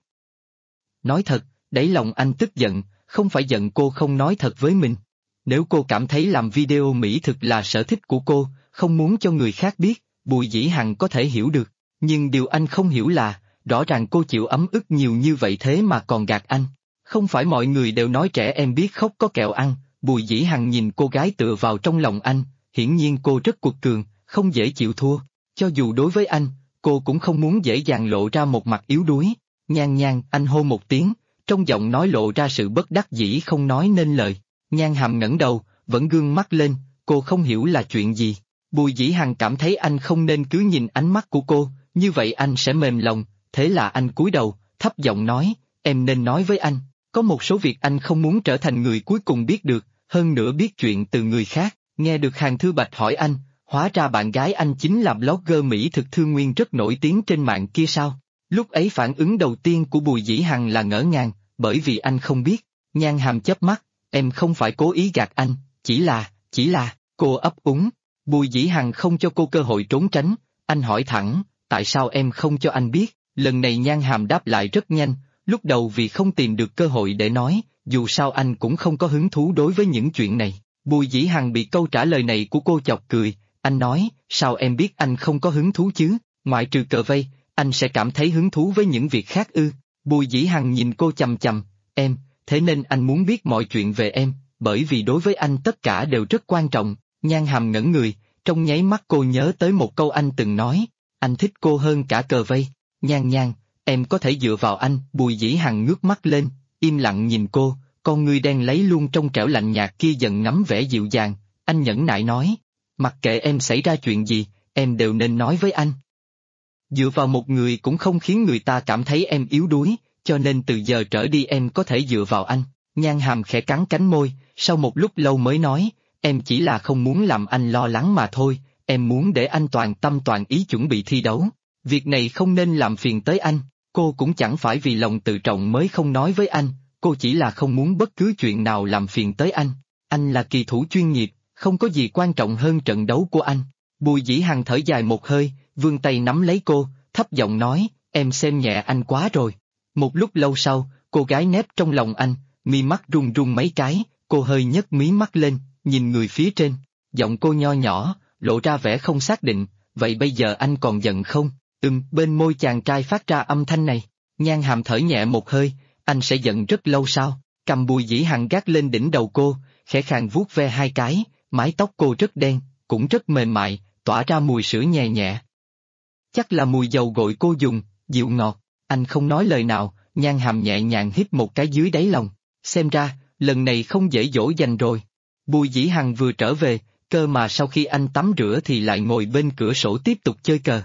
Nói thật, đáy lòng anh tức giận, không phải giận cô không nói thật với mình. Nếu cô cảm thấy làm video mỹ thực là sở thích của cô, không muốn cho người khác biết, Bùi Dĩ Hằng có thể hiểu được. Nhưng điều anh không hiểu là, rõ ràng cô chịu ấm ức nhiều như vậy thế mà còn gạt anh. Không phải mọi người đều nói trẻ em biết khóc có kẹo ăn. Bùi Dĩ Hằng nhìn cô gái tựa vào trong lòng anh, hiển nhiên cô rất quật cường, không dễ chịu thua. Cho dù đối với anh, cô cũng không muốn dễ dàng lộ ra một mặt yếu đuối. Nhan, anh hô một tiếng, trong giọng nói lộ ra sự bất đắc dĩ không nói nên lời. Nhan Hàm ngẩng đầu, vẫn gương mắt lên, cô không hiểu là chuyện gì. Bùi Dĩ Hằng cảm thấy anh không nên cứ nhìn ánh mắt của cô, như vậy anh sẽ mềm lòng, thế là anh cúi đầu, thấp giọng nói, em nên nói với anh, có một số việc anh không muốn trở thành người cuối cùng biết được, hơn nữa biết chuyện từ người khác. Nghe được Hàn Thư Bạch hỏi anh, hóa ra bạn gái anh chính là blogger mỹ thực Thư Nguyên rất nổi tiếng trên mạng kia sao? Lúc ấy phản ứng đầu tiên của Bùi Dĩ Hằng là ngỡ ngàng, bởi vì anh không biết. Nhan Hàm chớp mắt, em không phải cố ý gạt anh, chỉ là, cô ấp úng. Bùi Dĩ Hằng không cho cô cơ hội trốn tránh, anh hỏi thẳng, tại sao em không cho anh biết? Lần này Nhan Hàm đáp lại rất nhanh, lúc đầu vì không tìm được cơ hội để nói, dù sao anh cũng không có hứng thú đối với những chuyện này. Bùi Dĩ Hằng bị câu trả lời này của cô chọc cười, anh nói, sao em biết anh không có hứng thú chứ, ngoại trừ cờ vây, anh sẽ cảm thấy hứng thú với những việc khác ư? Bùi Dĩ Hằng nhìn cô chằm chằm, em, thế nên anh muốn biết mọi chuyện về em, bởi vì đối với anh tất cả đều rất quan trọng. Nhan Hàm ngẩn người, trong nháy mắt cô nhớ tới một câu anh từng nói, anh thích cô hơn cả cờ vây. Nhan, em có thể dựa vào anh. Bùi Dĩ Hằng ngước mắt lên, im lặng nhìn cô, con ngươi đen lấy luôn trong trẻo lạnh nhạt kia dần ngắm vẻ dịu dàng. Anh nhẫn nại nói, mặc kệ em xảy ra chuyện gì, em đều nên nói với anh. Dựa vào một người cũng không khiến người ta cảm thấy em yếu đuối, cho nên từ giờ trở đi em có thể dựa vào anh. Nhan Hàm khẽ cắn cánh môi, sau một lúc lâu mới nói, em chỉ là không muốn làm anh lo lắng mà thôi, em muốn để anh toàn tâm toàn ý chuẩn bị thi đấu. Việc này không nên làm phiền tới anh, cô cũng chẳng phải vì lòng tự trọng mới không nói với anh, cô chỉ là không muốn bất cứ chuyện nào làm phiền tới anh. Anh là kỳ thủ chuyên nghiệp, không có gì quan trọng hơn trận đấu của anh. Bùi Dĩ Hằng thở dài một hơi, vươn tay nắm lấy cô, thấp giọng nói, em xem nhẹ anh quá rồi. Một lúc lâu sau, cô gái nép trong lòng anh, mi mắt run run mấy cái, cô hơi nhấc mí mắt lên, nhìn người phía trên. Giọng cô nho nhỏ, lộ ra vẻ không xác định, vậy bây giờ anh còn giận không? Bên môi chàng trai phát ra âm thanh này. Nhan Hàm thở nhẹ một hơi, anh sẽ giận rất lâu sao? Cầm Bùi Dĩ Hằng gác lên đỉnh đầu cô, khẽ khàng vuốt ve hai cái, mái tóc cô rất đen, cũng rất mềm mại, tỏa ra mùi sữa nhẹ nhẹ. Chắc là mùi dầu gội cô dùng, dịu ngọt. Anh không nói lời nào, Nhan Hàm nhẹ nhàng hít một cái dưới đáy lòng. Xem ra, lần này không dễ dỗ dành rồi. Bùi Dĩ Hằng vừa trở về, cơ mà sau khi anh tắm rửa thì lại ngồi bên cửa sổ tiếp tục chơi cờ.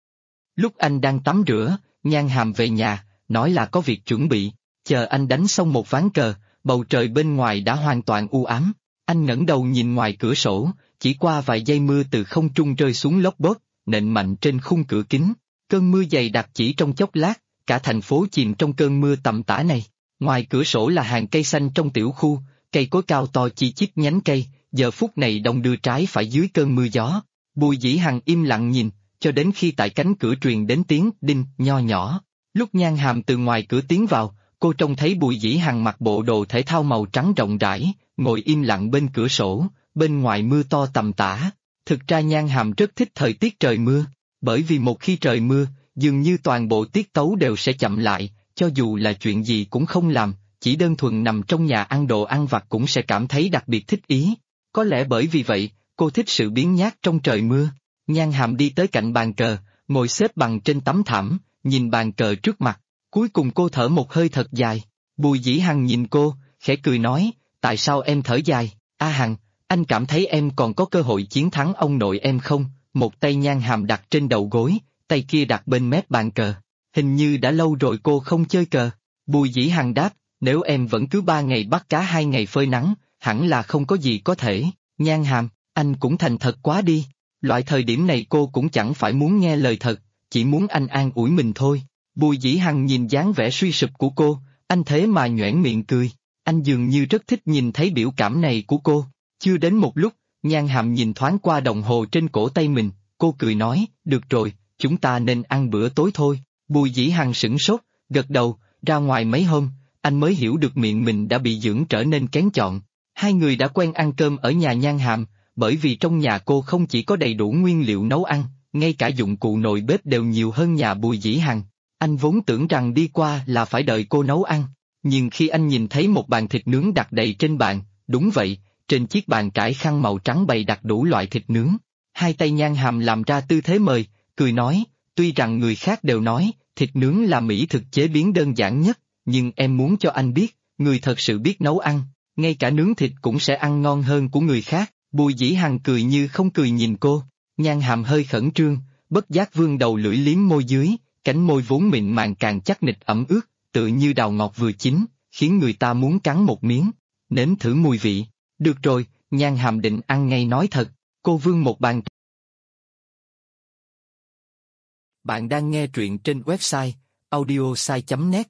Lúc anh đang tắm rửa, Nhan Hàm về nhà, nói là có việc chuẩn bị, chờ anh đánh xong một ván cờ, bầu trời bên ngoài đã hoàn toàn u ám. Anh ngẩng đầu nhìn ngoài cửa sổ, chỉ qua vài giây mưa từ không trung rơi xuống lốp bốp, nện mạnh trên khung cửa kính. Cơn mưa dày đặc chỉ trong chốc lát, cả thành phố chìm trong cơn mưa tầm tã này. Ngoài cửa sổ là hàng cây xanh trong tiểu khu, cây cối cao to chi chít nhánh cây, giờ phút này đong đưa trái phải dưới cơn mưa gió. Bùi Dĩ Hằng im lặng nhìn, cho đến khi tại cánh cửa truyền đến tiếng đinh nho nhỏ. Lúc Nhan Hàm từ ngoài cửa tiến vào, cô trông thấy Bùi Dĩ Hằng mặc bộ đồ thể thao màu trắng rộng rãi, ngồi im lặng bên cửa sổ, bên ngoài mưa to tầm tã. Thực ra Nhan Hàm rất thích thời tiết trời mưa, bởi vì một khi trời mưa, dường như toàn bộ tiết tấu đều sẽ chậm lại, cho dù là chuyện gì cũng không làm, chỉ đơn thuần nằm trong nhà ăn đồ ăn vặt cũng sẽ cảm thấy đặc biệt thích ý. Có lẽ bởi vì vậy, cô thích sự biếng nhác trong trời mưa. Nhan Hàm đi tới cạnh bàn cờ, ngồi xếp bằng trên tấm thảm, nhìn bàn cờ trước mặt. Cuối cùng cô thở một hơi thật dài. Bùi Dĩ Hằng nhìn cô, khẽ cười nói, tại sao em thở dài? A Hằng, anh cảm thấy em còn có cơ hội chiến thắng ông nội em không? Một tay Nhan Hàm đặt trên đầu gối, tay kia đặt bên mép bàn cờ. Hình như đã lâu rồi cô không chơi cờ. Bùi Dĩ Hằng đáp, nếu em vẫn cứ 3 ngày bắt cá 2 ngày phơi nắng, hẳn là không có gì có thể. Nhan Hàm, anh cũng thành thật quá đi. Loại thời điểm này cô cũng chẳng phải muốn nghe lời thật, chỉ muốn anh an ủi mình thôi. Bùi Dĩ Hằng nhìn dáng vẻ suy sụp của cô, anh thế mà nhoẻn miệng cười. Anh dường như rất thích nhìn thấy biểu cảm này của cô. Chưa đến một lúc, Nhan Hàm nhìn thoáng qua đồng hồ trên cổ tay mình, cô cười nói, được rồi, chúng ta nên ăn bữa tối thôi. Bùi Dĩ Hằng sửng sốt, gật đầu, ra ngoài mấy hôm, anh mới hiểu được miệng mình đã bị dưỡng trở nên kén chọn. Hai người đã quen ăn cơm ở nhà Nhan Hàm, bởi vì trong nhà cô không chỉ có đầy đủ nguyên liệu nấu ăn, ngay cả dụng cụ nồi bếp đều nhiều hơn nhà Bùi Dĩ Hằng. Anh vốn tưởng rằng đi qua là phải đợi cô nấu ăn, nhưng khi anh nhìn thấy một bàn thịt nướng đặt đầy trên bàn, đúng vậy, trên chiếc bàn trải khăn màu trắng bày đặt đủ loại thịt nướng. Hai tay Nhan Hàm làm ra tư thế mời, cười nói, tuy rằng người khác đều nói, thịt nướng là mỹ thực chế biến đơn giản nhất, nhưng em muốn cho anh biết, người thật sự biết nấu ăn, ngay cả nướng thịt cũng sẽ ăn ngon hơn của người khác. Bùi Dĩ Hằng cười như không cười nhìn cô, Nhan Hàm hơi khẩn trương, bất giác vươn đầu lưỡi liếm môi dưới, cánh môi vốn mịn màng càng chắc nịch ẩm ướt, tựa như đào ngọt vừa chín, khiến người ta muốn cắn một miếng, nếm thử mùi vị. Được rồi, Nhan Hàm định ăn ngay nói thật, cô vươn một bàn. Bạn đang nghe truyện trên website audiosai.net.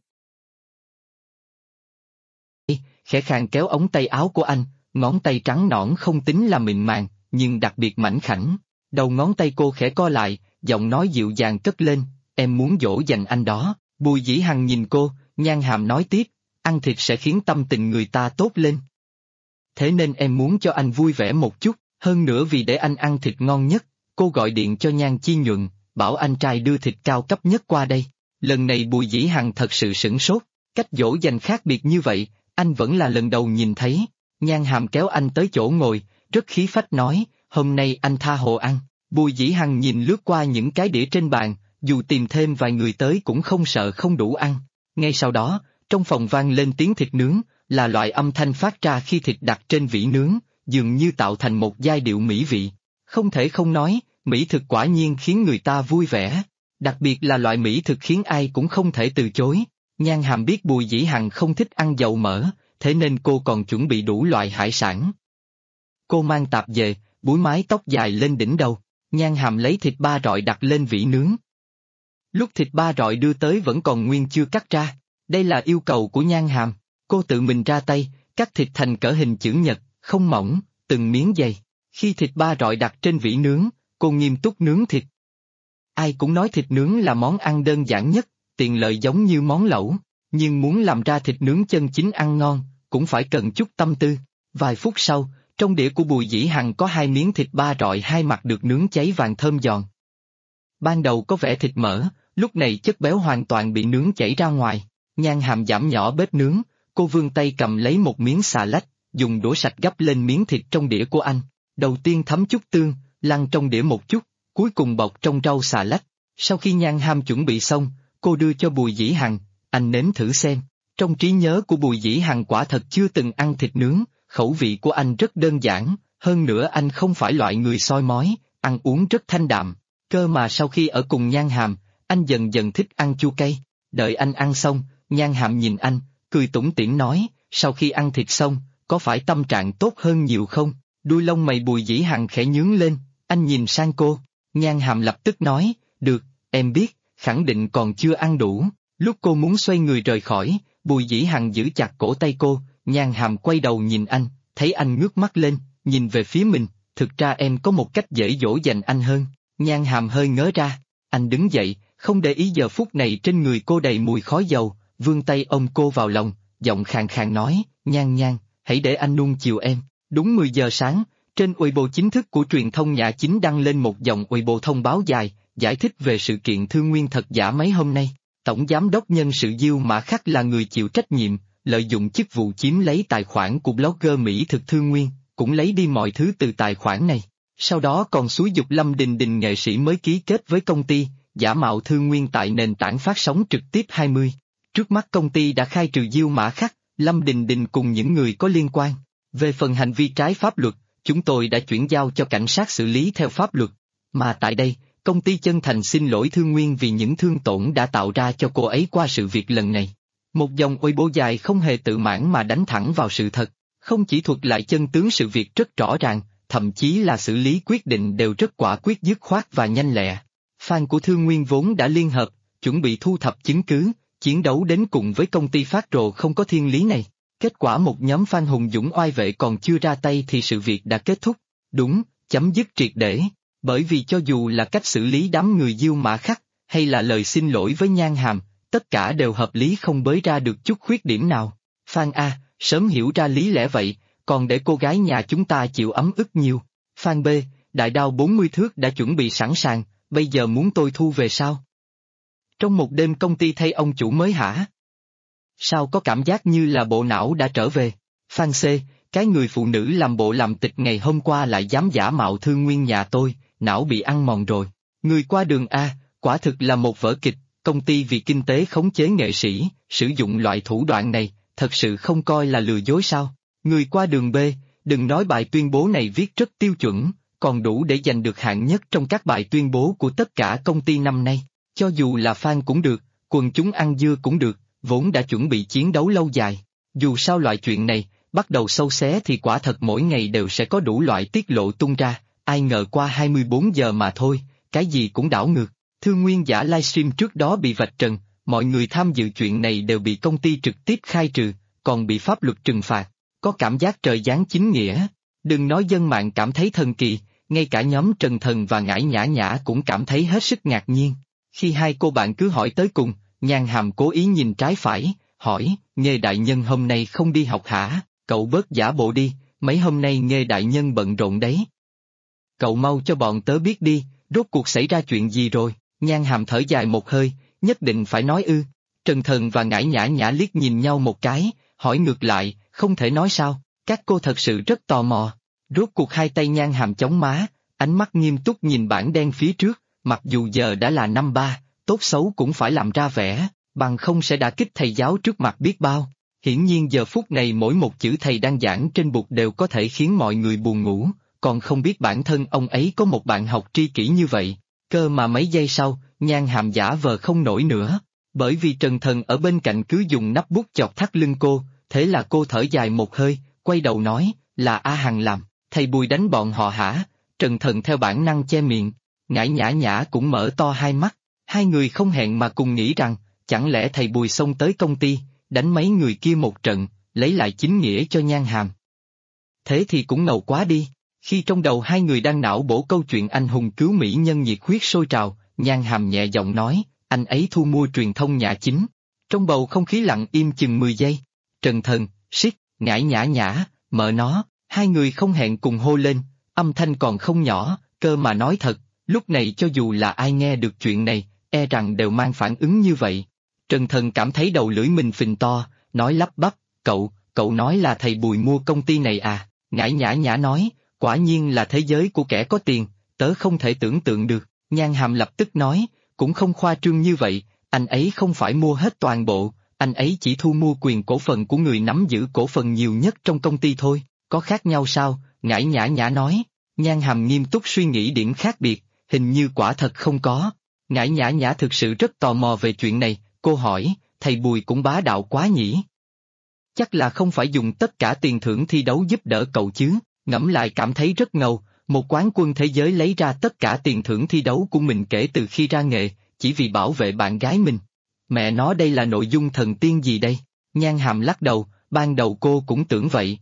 Khẽ khàng kéo ống tay áo của anh, ngón tay trắng nõn không tính là mịn màng, nhưng đặc biệt mảnh khảnh. Đầu ngón tay cô khẽ co lại, giọng nói dịu dàng cất lên, em muốn dỗ dành anh đó. Bùi Dĩ Hằng nhìn cô, Nhan Hàm nói tiếp, ăn thịt sẽ khiến tâm tình người ta tốt lên. Thế nên em muốn cho anh vui vẻ một chút, hơn nữa vì để anh ăn thịt ngon nhất, cô gọi điện cho Nhan Chi Nhuận, bảo anh trai đưa thịt cao cấp nhất qua đây. Lần này Bùi Dĩ Hằng thật sự sửng sốt, cách dỗ dành khác biệt như vậy, anh vẫn là lần đầu nhìn thấy. Nhan Hàm kéo anh tới chỗ ngồi, rất khí phách nói, hôm nay anh tha hồ ăn. Bùi Dĩ Hằng nhìn lướt qua những cái đĩa trên bàn, dù tìm thêm vài người tới cũng không sợ không đủ ăn. Ngay sau đó, trong phòng vang lên tiếng thịt nướng, là loại âm thanh phát ra khi thịt đặt trên vỉ nướng, dường như tạo thành một giai điệu mỹ vị. Không thể không nói, mỹ thực quả nhiên khiến người ta vui vẻ. Đặc biệt là loại mỹ thực khiến ai cũng không thể từ chối. Nhan Hàm biết Bùi Dĩ Hằng không thích ăn dầu mỡ, thế nên cô còn chuẩn bị đủ loại hải sản. Cô mang tạp về, búi mái tóc dài lên đỉnh đầu, Nhan Hàm lấy thịt ba rọi đặt lên vỉ nướng. Lúc thịt ba rọi đưa tới vẫn còn nguyên chưa cắt ra, đây là yêu cầu của Nhan Hàm, cô tự mình ra tay, cắt thịt thành cỡ hình chữ nhật, không mỏng, từng miếng dày. Khi thịt ba rọi đặt trên vỉ nướng, cô nghiêm túc nướng thịt. Ai cũng nói thịt nướng là món ăn đơn giản nhất, tiện lợi giống như món lẩu, nhưng muốn làm ra thịt nướng chân chính ăn ngon, cũng phải cần chút tâm tư. Vài phút sau, trong đĩa của Bùi Dĩ Hằng có 2 miếng thịt ba rọi hai mặt được nướng cháy vàng thơm giòn. Ban đầu có vẻ thịt mỡ, lúc này chất béo hoàn toàn bị nướng chảy ra ngoài. Nhan Hàm giảm nhỏ bếp nướng, cô vươn tay cầm lấy một miếng xà lách, dùng đũa sạch gắp lên miếng thịt trong đĩa của anh. Đầu tiên thấm chút tương, lăn trong đĩa một chút, cuối cùng bọc trong rau xà lách. Sau khi Nhan Hàm chuẩn bị xong, cô đưa cho Bùi Dĩ Hằng, anh nếm thử xem. Trong trí nhớ của Bùi Dĩ Hằng quả thật chưa từng ăn thịt nướng, khẩu vị của anh rất đơn giản, hơn nữa anh không phải loại người soi mói, ăn uống rất thanh đạm. Cơ mà sau khi ở cùng Nhan Hàm, anh dần dần thích ăn chua cay. Đợi anh ăn xong, Nhan Hàm nhìn anh, cười tủm tỉm nói, sau khi ăn thịt xong, có phải tâm trạng tốt hơn nhiều không? Đuôi lông mày Bùi Dĩ Hằng khẽ nhướng lên, anh nhìn sang cô. Nhan Hàm lập tức nói, được, em biết, khẳng định còn chưa ăn đủ. Lúc cô muốn xoay người rời khỏi, Bùi Dĩ Hằng giữ chặt cổ tay cô, Nhan Hàm quay đầu nhìn anh, thấy anh ngước mắt lên, nhìn về phía mình, thực ra em có một cách dễ dỗ dành anh hơn. Nhan Hàm hơi ngớ ra, anh đứng dậy, không để ý giờ phút này trên người cô đầy mùi khói dầu, vươn tay ôm cô vào lòng, giọng khàn khàn nói, Nhan Nhan, hãy để anh nuông chiều em. Đúng 10 giờ sáng, trên Weibo chính thức của truyền thông Nhà Chính đăng lên một dòng Weibo thông báo dài, giải thích về sự kiện Thương Nguyên thật giả mấy hôm nay. Tổng giám đốc nhân sự Diêu Mã Khắc là người chịu trách nhiệm, lợi dụng chức vụ chiếm lấy tài khoản của blogger Mỹ Thực Thương Nguyên, cũng lấy đi mọi thứ từ tài khoản này. Sau đó còn xúi giục Lâm Đình Đình nghệ sĩ mới ký kết với công ty, giả mạo Thương Nguyên tại nền tảng phát sóng trực tiếp 20. Trước mắt công ty đã khai trừ Diêu Mã Khắc, Lâm Đình Đình cùng những người có liên quan. Về phần hành vi trái pháp luật, chúng tôi đã chuyển giao cho cảnh sát xử lý theo pháp luật. Mà tại đây, công ty chân thành xin lỗi Thương Nguyên vì những thương tổn đã tạo ra cho cô ấy qua sự việc lần này. Một dòng Weibo dài không hề tự mãn mà đánh thẳng vào sự thật, không chỉ thuật lại chân tướng sự việc rất rõ ràng, thậm chí là xử lý quyết định đều rất quả quyết dứt khoát và nhanh lẹ. Fan của Thương Nguyên vốn đã liên hợp, chuẩn bị thu thập chứng cứ, chiến đấu đến cùng với công ty phát rồ không có thiên lý này. Kết quả một nhóm fan hùng dũng oai vệ còn chưa ra tay thì sự việc đã kết thúc. Đúng, chấm dứt triệt để. Bởi vì cho dù là cách xử lý đám người Diêu Mã Khắc, hay là lời xin lỗi với Nhan Hàm, tất cả đều hợp lý không bới ra được chút khuyết điểm nào. Fan A, sớm hiểu ra lý lẽ vậy, còn để cô gái nhà chúng ta chịu ấm ức nhiều. Fan B, đại đao 40 thước đã chuẩn bị sẵn sàng, bây giờ muốn tôi thu về sao? Trong một đêm công ty thay ông chủ mới hả? Sao có cảm giác như là bộ não đã trở về? Fan C, cái người phụ nữ làm bộ làm tịch ngày hôm qua lại dám giả mạo Thương Nguyên nhà tôi, não bị ăn mòn rồi. Người qua đường A, quả thực là một vở kịch, công ty vì kinh tế khống chế nghệ sĩ, sử dụng loại thủ đoạn này, thật sự không coi là lừa dối sao? Người qua đường B, đừng nói bài tuyên bố này viết rất tiêu chuẩn, còn đủ để giành được hạng nhất trong các bài tuyên bố của tất cả công ty năm nay. Cho dù là fan cũng được, quần chúng ăn dưa cũng được, vốn đã chuẩn bị chiến đấu lâu dài. Dù sao loại chuyện này, bắt đầu sâu xé thì quả thật mỗi ngày đều sẽ có đủ loại tiết lộ tung ra, ai ngờ qua 24 giờ mà thôi, cái gì cũng đảo ngược. Thương Nguyên giả livestream trước đó bị vạch trần, mọi người tham dự chuyện này đều bị công ty trực tiếp khai trừ, còn bị pháp luật trừng phạt, có cảm giác trời giáng chính nghĩa. Đừng nói dân mạng cảm thấy thần kỳ, ngay cả nhóm Trần Thần và Ngải Nhã Nhã cũng cảm thấy hết sức ngạc nhiên. Khi hai cô bạn cứ hỏi tới cùng, Nhan Hàm cố ý nhìn trái phải, hỏi, Nghê đại nhân hôm nay không đi học hả? Cậu bớt giả bộ đi, mấy hôm nay Nghê đại nhân bận rộn đấy. Cậu mau cho bọn tớ biết đi, rốt cuộc xảy ra chuyện gì rồi? Nhan Hàm thở dài một hơi, nhất định phải nói ư. Trần Thần và Ngải Nhã Nhã liếc nhìn nhau một cái, hỏi ngược lại, không thể nói sao, các cô thật sự rất tò mò. Rốt cuộc hai tay Nhan Hàm chống má, ánh mắt nghiêm túc nhìn bảng đen phía trước, mặc dù giờ đã là năm 3, tốt xấu cũng phải làm ra vẻ, bằng không sẽ đả kích thầy giáo trước mặt biết bao. Hiển nhiên giờ phút này mỗi một chữ thầy đang giảng trên bục đều có thể khiến mọi người buồn ngủ, còn không biết bản thân ông ấy có một bạn học tri kỷ như vậy. Cơ mà mấy giây sau, Nhan Hàm giả vờ không nổi nữa, bởi vì Trần Thần ở bên cạnh cứ dùng nắp bút chọc thắt lưng cô, thế là cô thở dài một hơi, quay đầu nói, là A Hằng làm, thầy Bùi đánh bọn họ hả? Trần Thần theo bản năng che miệng, Ngải Nhã Nhã cũng mở to hai mắt, hai người không hẹn mà cùng nghĩ rằng, chẳng lẽ thầy Bùi xông tới công ty, đánh mấy người kia một trận, lấy lại chính nghĩa cho Nhan Hàm. Thế thì cũng ngầu quá đi. Khi trong đầu hai người đang não bổ câu chuyện anh hùng cứu mỹ nhân nhiệt huyết sôi trào, Nhan Hàm nhẹ giọng nói, anh ấy thu mua truyền thông Nhà Chính. Trong bầu không khí lặng im chừng 10 giây, Trần Thần, Sít, Ngải Nhã Nhã, mợ nó, hai người không hẹn cùng hô lên, âm thanh còn không nhỏ, cơ mà nói thật, lúc này cho dù là ai nghe được chuyện này, e rằng đều mang phản ứng như vậy. Trần Thần cảm thấy đầu lưỡi mình phình to, nói lắp bắp, cậu nói là thầy Bùi mua công ty này à? Ngải Nhã Nhã nói, quả nhiên là thế giới của kẻ có tiền, tớ không thể tưởng tượng được. Nhan Hàm lập tức nói, cũng không khoa trương như vậy, anh ấy không phải mua hết toàn bộ, anh ấy chỉ thu mua quyền cổ phần của người nắm giữ cổ phần nhiều nhất trong công ty thôi, có khác nhau sao? Ngải Nhã Nhã nói. Nhan Hàm nghiêm túc suy nghĩ điểm khác biệt, hình như quả thật không có. Ngải Nhã Nhã thực sự rất tò mò về chuyện này, cô hỏi, thầy Bùi cũng bá đạo quá nhỉ? Chắc là không phải dùng tất cả tiền thưởng thi đấu giúp đỡ cậu chứ, ngẫm lại cảm thấy rất ngầu, một quán quân thế giới lấy ra tất cả tiền thưởng thi đấu của mình kể từ khi ra nghệ, chỉ vì bảo vệ bạn gái mình. Mẹ nó đây là nội dung thần tiên gì đây? Nhan Hàm lắc đầu, ban đầu cô cũng tưởng vậy.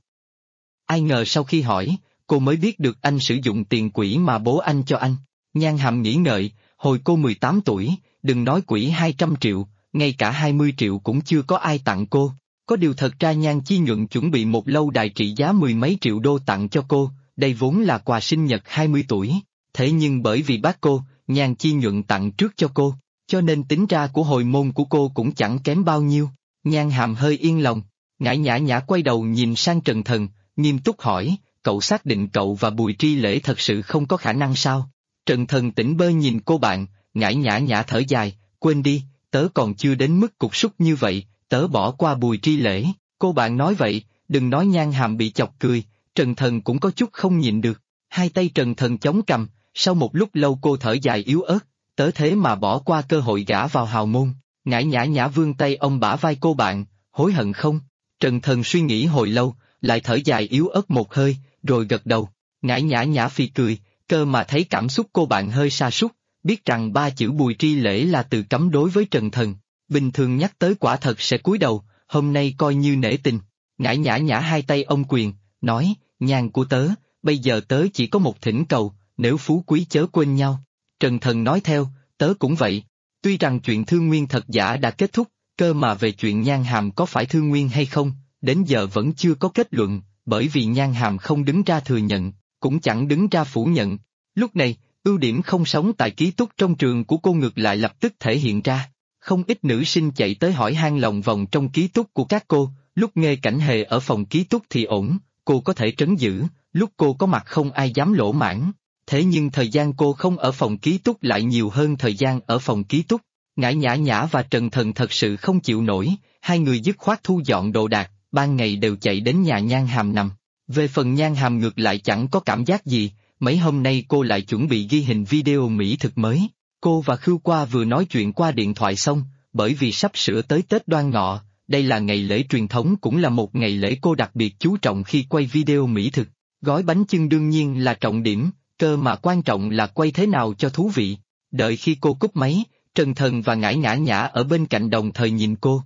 Ai ngờ sau khi hỏi, cô mới biết được anh sử dụng tiền quỹ mà bố anh cho anh. Nhan Hàm nghĩ ngợi, hồi cô 18 tuổi, đừng nói quỹ 200 triệu, ngay cả 20 triệu cũng chưa có ai tặng cô. Có điều thật ra Nhan Chi Nhuận chuẩn bị một lâu đài trị giá mười mấy triệu đô tặng cho cô, đây vốn là quà sinh nhật 20 tuổi. Thế nhưng bởi vì bác cô, Nhan Chi Nhuận tặng trước cho cô, cho nên tính ra của hồi môn của cô cũng chẳng kém bao nhiêu. Nhan Hàm hơi yên lòng, Ngải Nhã Nhã quay đầu nhìn sang Trần Thần, nghiêm túc hỏi, cậu xác định cậu và Bùi Tri Lễ thật sự không có khả năng sao? Trần Thần tỉnh bơ nhìn cô bạn, Ngải Nhã Nhã thở dài, quên đi, tớ còn chưa đến mức cục súc như vậy, tớ bỏ qua Bùi Tri Lễ. Cô bạn nói vậy, đừng nói Nhan Hàm bị chọc cười, Trần Thần cũng có chút không nhịn được. Hai tay Trần Thần chống cằm, sau một lúc lâu cô thở dài yếu ớt, tớ thế mà bỏ qua cơ hội gả vào hào môn. Ngải Nhã Nhã vươn tay ông bả vai cô bạn, hối hận không? Trần Thần suy nghĩ hồi lâu, lại thở dài yếu ớt một hơi, rồi gật đầu. Ngải Nhã Nhã phì cười, cơ mà thấy cảm xúc cô bạn hơi sa sút, biết rằng ba chữ Bùi Tri Lễ là từ cấm đối với Trần Thần. Bình thường nhắc tới quả thật sẽ cúi đầu, hôm nay coi như nể tình. Ngải Nhã Nhã hai tay ôm quyền, nói, Nhan của tớ, bây giờ tớ chỉ có một thỉnh cầu, nếu phú quý chớ quên nhau. Trần Thần nói theo, tớ cũng vậy. Tuy rằng chuyện Thương Nguyên thật giả đã kết thúc, cơ mà về chuyện Nhan Hàm có phải Thương Nguyên hay không, đến giờ vẫn chưa có kết luận, bởi vì Nhan Hàm không đứng ra thừa nhận, cũng chẳng đứng ra phủ nhận. Lúc này, ưu điểm không sống tại ký túc trong trường của cô ngược lại lập tức thể hiện ra. Không ít nữ sinh chạy tới hỏi han lòng vòng trong ký túc của các cô, lúc Nghê Cảnh Hề ở phòng ký túc thì ổn, cô có thể trấn giữ, lúc cô có mặt không ai dám lỗ mãn. Thế nhưng thời gian cô không ở phòng ký túc lại nhiều hơn thời gian ở phòng ký túc. Ngải Nhã Nhã và Trần Thần thật sự không chịu nổi, hai người dứt khoát thu dọn đồ đạc, ban ngày đều chạy đến nhà Nhan Hàm nằm. Về phần Nhan Hàm ngược lại chẳng có cảm giác gì, mấy hôm nay cô lại chuẩn bị ghi hình video mỹ thực mới. Cô và Khưu Qua vừa nói chuyện qua điện thoại xong, bởi vì sắp sửa tới Tết Đoan Ngọ, đây là ngày lễ truyền thống cũng là một ngày lễ cô đặc biệt chú trọng khi quay video mỹ thực. Gói bánh chưng đương nhiên là trọng điểm, cơ mà quan trọng là quay thế nào cho thú vị. Đợi khi cô cúp máy, Trần Thần và Ngải Nhã Nhã ở bên cạnh đồng thời nhìn cô.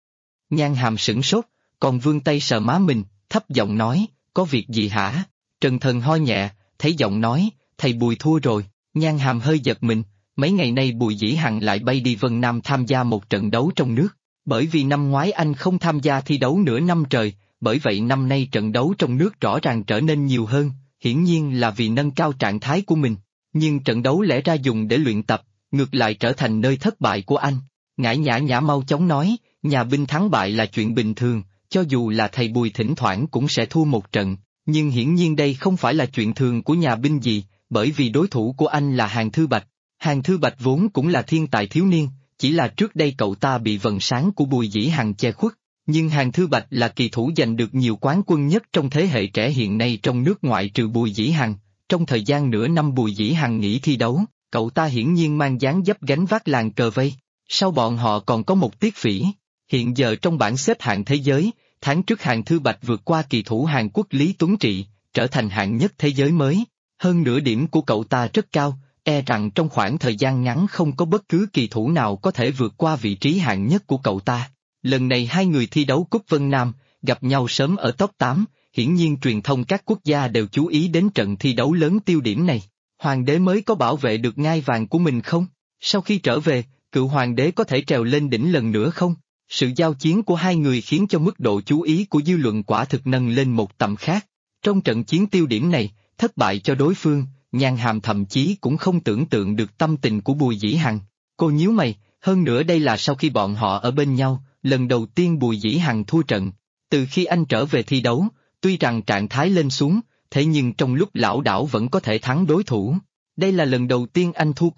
Nhan Hàm sửng sốt, còn vươn tay sờ má mình, thấp giọng nói, có việc gì hả? Trần Thần ho nhẹ, thấy giọng nói, thầy Bùi thua rồi. Nhan Hàm hơi giật mình, mấy ngày nay Bùi Dĩ Hằng lại bay đi Vân Nam tham gia một trận đấu trong nước. Bởi vì năm ngoái anh không tham gia thi đấu nửa năm trời, bởi vậy năm nay trận đấu trong nước rõ ràng trở nên nhiều hơn, hiển nhiên là vì nâng cao trạng thái của mình. Nhưng trận đấu lẽ ra dùng để luyện tập, ngược lại trở thành nơi thất bại của anh. Ngải Nhã Nhã mau chóng nói, nhà binh thắng bại là chuyện bình thường, cho dù là thầy Bùi thỉnh thoảng cũng sẽ thua một trận, nhưng hiển nhiên đây không phải là chuyện thường của nhà binh gì, bởi vì đối thủ của anh là Hàn Thư Bạch. Hàn Thư Bạch vốn cũng là thiên tài thiếu niên, chỉ là trước đây cậu ta bị vầng sáng của Bùi Dĩ Hằng che khuất, nhưng Hàn Thư Bạch là kỳ thủ giành được nhiều quán quân nhất trong thế hệ trẻ hiện nay trong nước ngoại trừ Bùi Dĩ Hằng. Trong thời gian nửa năm Bùi Dĩ Hằng nghỉ thi đấu, cậu ta hiển nhiên mang dáng dấp gánh vác làng cờ vây. Sau bọn họ còn có một Tiết Phỉ. Hiện giờ trong bảng xếp hạng thế giới, tháng trước Hàn Thư Bạch vượt qua kỳ thủ Hàn Quốc Lý Tuấn Trị, trở thành hạng nhất thế giới mới. Hơn nữa điểm của cậu ta rất cao, e rằng trong khoảng thời gian ngắn không có bất cứ kỳ thủ nào có thể vượt qua vị trí hạng nhất của cậu ta. Lần này hai người thi đấu Cúp Vân Nam, gặp nhau sớm ở top 8, hiển nhiên truyền thông các quốc gia đều chú ý đến trận thi đấu lớn tiêu điểm này. Hoàng đế mới có bảo vệ được ngai vàng của mình không? Sau khi trở về, cựu hoàng đế có thể trèo lên đỉnh lần nữa không? Sự giao chiến của hai người khiến cho mức độ chú ý của dư luận quả thực nâng lên một tầm khác. Trong trận chiến tiêu điểm này, thất bại cho đối phương, Nhan Hàm thậm chí cũng không tưởng tượng được tâm tình của Bùi Dĩ Hằng. Cô nhíu mày, hơn nữa đây là sau khi bọn họ ở bên nhau, lần đầu tiên Bùi Dĩ Hằng thua trận. Từ khi anh trở về thi đấu, tuy rằng trạng thái lên xuống, thế nhưng trong lúc lảo đảo vẫn có thể thắng đối thủ. Đây là lần đầu tiên anh thua cuộc.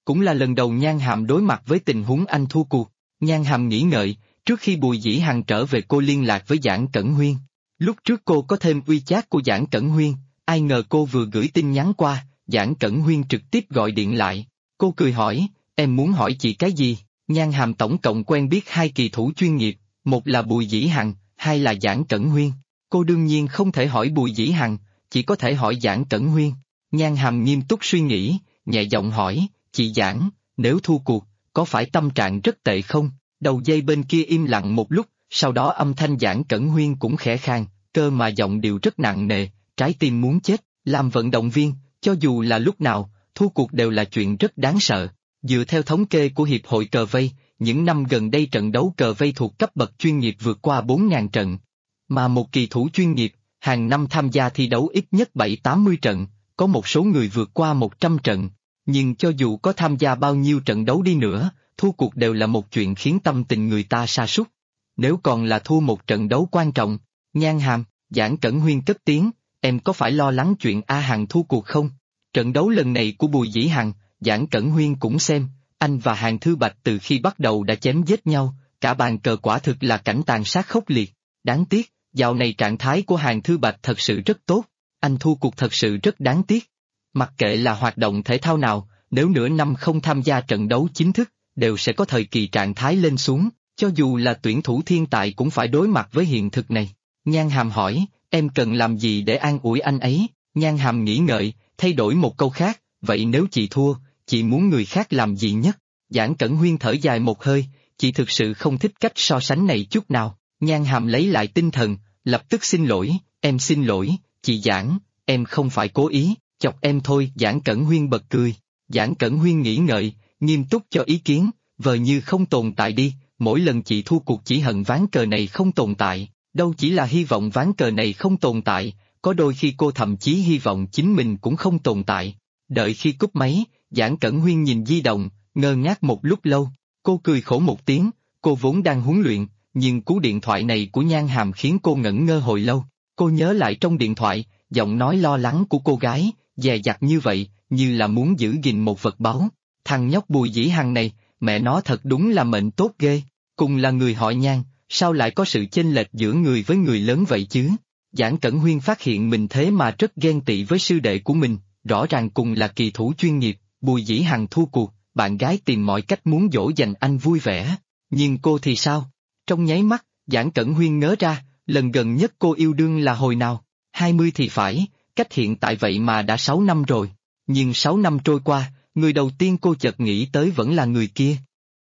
Cũng là lần đầu Nhan Hàm đối mặt với tình huống anh thua cuộc. Nhan Hàm nghĩ ngợi, trước khi Bùi Dĩ Hằng trở về cô liên lạc với Giản Cẩn Huyên. Lúc trước cô có thêm WeChat của Giản Cẩn Huyên, ai ngờ cô vừa gửi tin nhắn qua, Giản Cẩn Huyên trực tiếp gọi điện lại. Cô cười hỏi, em muốn hỏi chị cái gì? Nhan Hàm tổng cộng quen biết hai kỳ thủ chuyên nghiệp, một là Bùi Dĩ Hằng, hai là Giản Cẩn Huyên. Cô đương nhiên không thể hỏi Bùi Dĩ Hằng, chỉ có thể hỏi Giản Cẩn Huyên. Nhan Hàm nghiêm túc suy nghĩ, nhẹ giọng hỏi, chị Giản, nếu thua cuộc, có phải tâm trạng rất tệ không? Đầu dây bên kia im lặng một lúc, sau đó âm thanh Giản Cẩn Huyên cũng khẽ khàng, cơ mà giọng điệu rất nặng nề, trái tim muốn chết, làm vận động viên, cho dù là lúc nào, thua cuộc đều là chuyện rất đáng sợ. Dựa theo thống kê của Hiệp hội cờ vây, những năm gần đây trận đấu cờ vây thuộc cấp bậc chuyên nghiệp vượt qua 4.000 trận. Mà một kỳ thủ chuyên nghiệp, hàng năm tham gia thi đấu ít nhất 7-80 trận, có một số người vượt qua 100 trận. Nhưng cho dù có tham gia bao nhiêu trận đấu đi nữa, thua cuộc đều là một chuyện khiến tâm tình người ta sa sút. Nếu còn là thua một trận đấu quan trọng, Nhan Hàm, Giản Cẩn Huyên cất tiếng, em có phải lo lắng chuyện A Hằng thua cuộc không? Trận đấu lần này của Bùi Dĩ Hằng, Giản Cẩn Huyên cũng xem, anh và Hàn Thư Bạch từ khi bắt đầu đã chém giết nhau, cả bàn cờ quả thực là cảnh tàn sát khốc liệt. Đáng tiếc, dạo này trạng thái của Hàn Thư Bạch thật sự rất tốt, anh thua cuộc thật sự rất đáng tiếc. Mặc kệ là hoạt động thể thao nào, nếu nửa năm không tham gia trận đấu chính thức, đều sẽ có thời kỳ trạng thái lên xuống, cho dù là tuyển thủ thiên tài cũng phải đối mặt với hiện thực này. Nhan Hàm hỏi, em cần làm gì để an ủi anh ấy? Nhan Hàm nghĩ ngợi, thay đổi một câu khác, vậy nếu chị thua, chị muốn người khác làm gì nhất? Giản Cẩn Huyên thở dài một hơi, chị thực sự không thích cách so sánh này chút nào. Nhan Hàm lấy lại tinh thần, lập tức xin lỗi, em xin lỗi, chị Giản, em không phải cố ý, chọc em thôi. Giản Cẩn Huyên bật cười. Giản Cẩn Huyên nghĩ ngợi, nghiêm túc cho ý kiến, vờ như không tồn tại đi, mỗi lần chị thua cuộc chỉ hận ván cờ này không tồn tại, đâu chỉ là hy vọng ván cờ này không tồn tại, có đôi khi cô thậm chí hy vọng chính mình cũng không tồn tại. Đợi khi cúp máy, Giản Cẩn Huyên nhìn di động, ngơ ngác một lúc lâu, cô cười khổ một tiếng, cô vốn đang huấn luyện, nhưng cú điện thoại này của Nhan Hàm khiến cô ngẩn ngơ hồi lâu. Cô nhớ lại trong điện thoại, giọng nói lo lắng của cô gái, dè dặt như vậy, như là muốn giữ gìn một vật báu. Thằng nhóc Bùi Dĩ Hằng này, mẹ nó thật đúng là mệnh tốt ghê, cùng là người họ Nhan, sao lại có sự chênh lệch giữa người với người lớn vậy chứ? Giản Cẩn Huyên phát hiện mình thế mà rất ghen tị với sư đệ của mình, rõ ràng cùng là kỳ thủ chuyên nghiệp, Bùi Dĩ Hằng thua cuộc, bạn gái tìm mọi cách muốn dỗ dành anh vui vẻ, nhưng cô thì sao? Trong nháy mắt, Giản Cẩn Huyên ngớ ra, lần gần nhất cô yêu đương là hồi nào? 20 thì phải, cách hiện tại vậy mà đã 6 năm rồi, nhưng 6 năm trôi qua, người đầu tiên cô chợt nghĩ tới vẫn là người kia.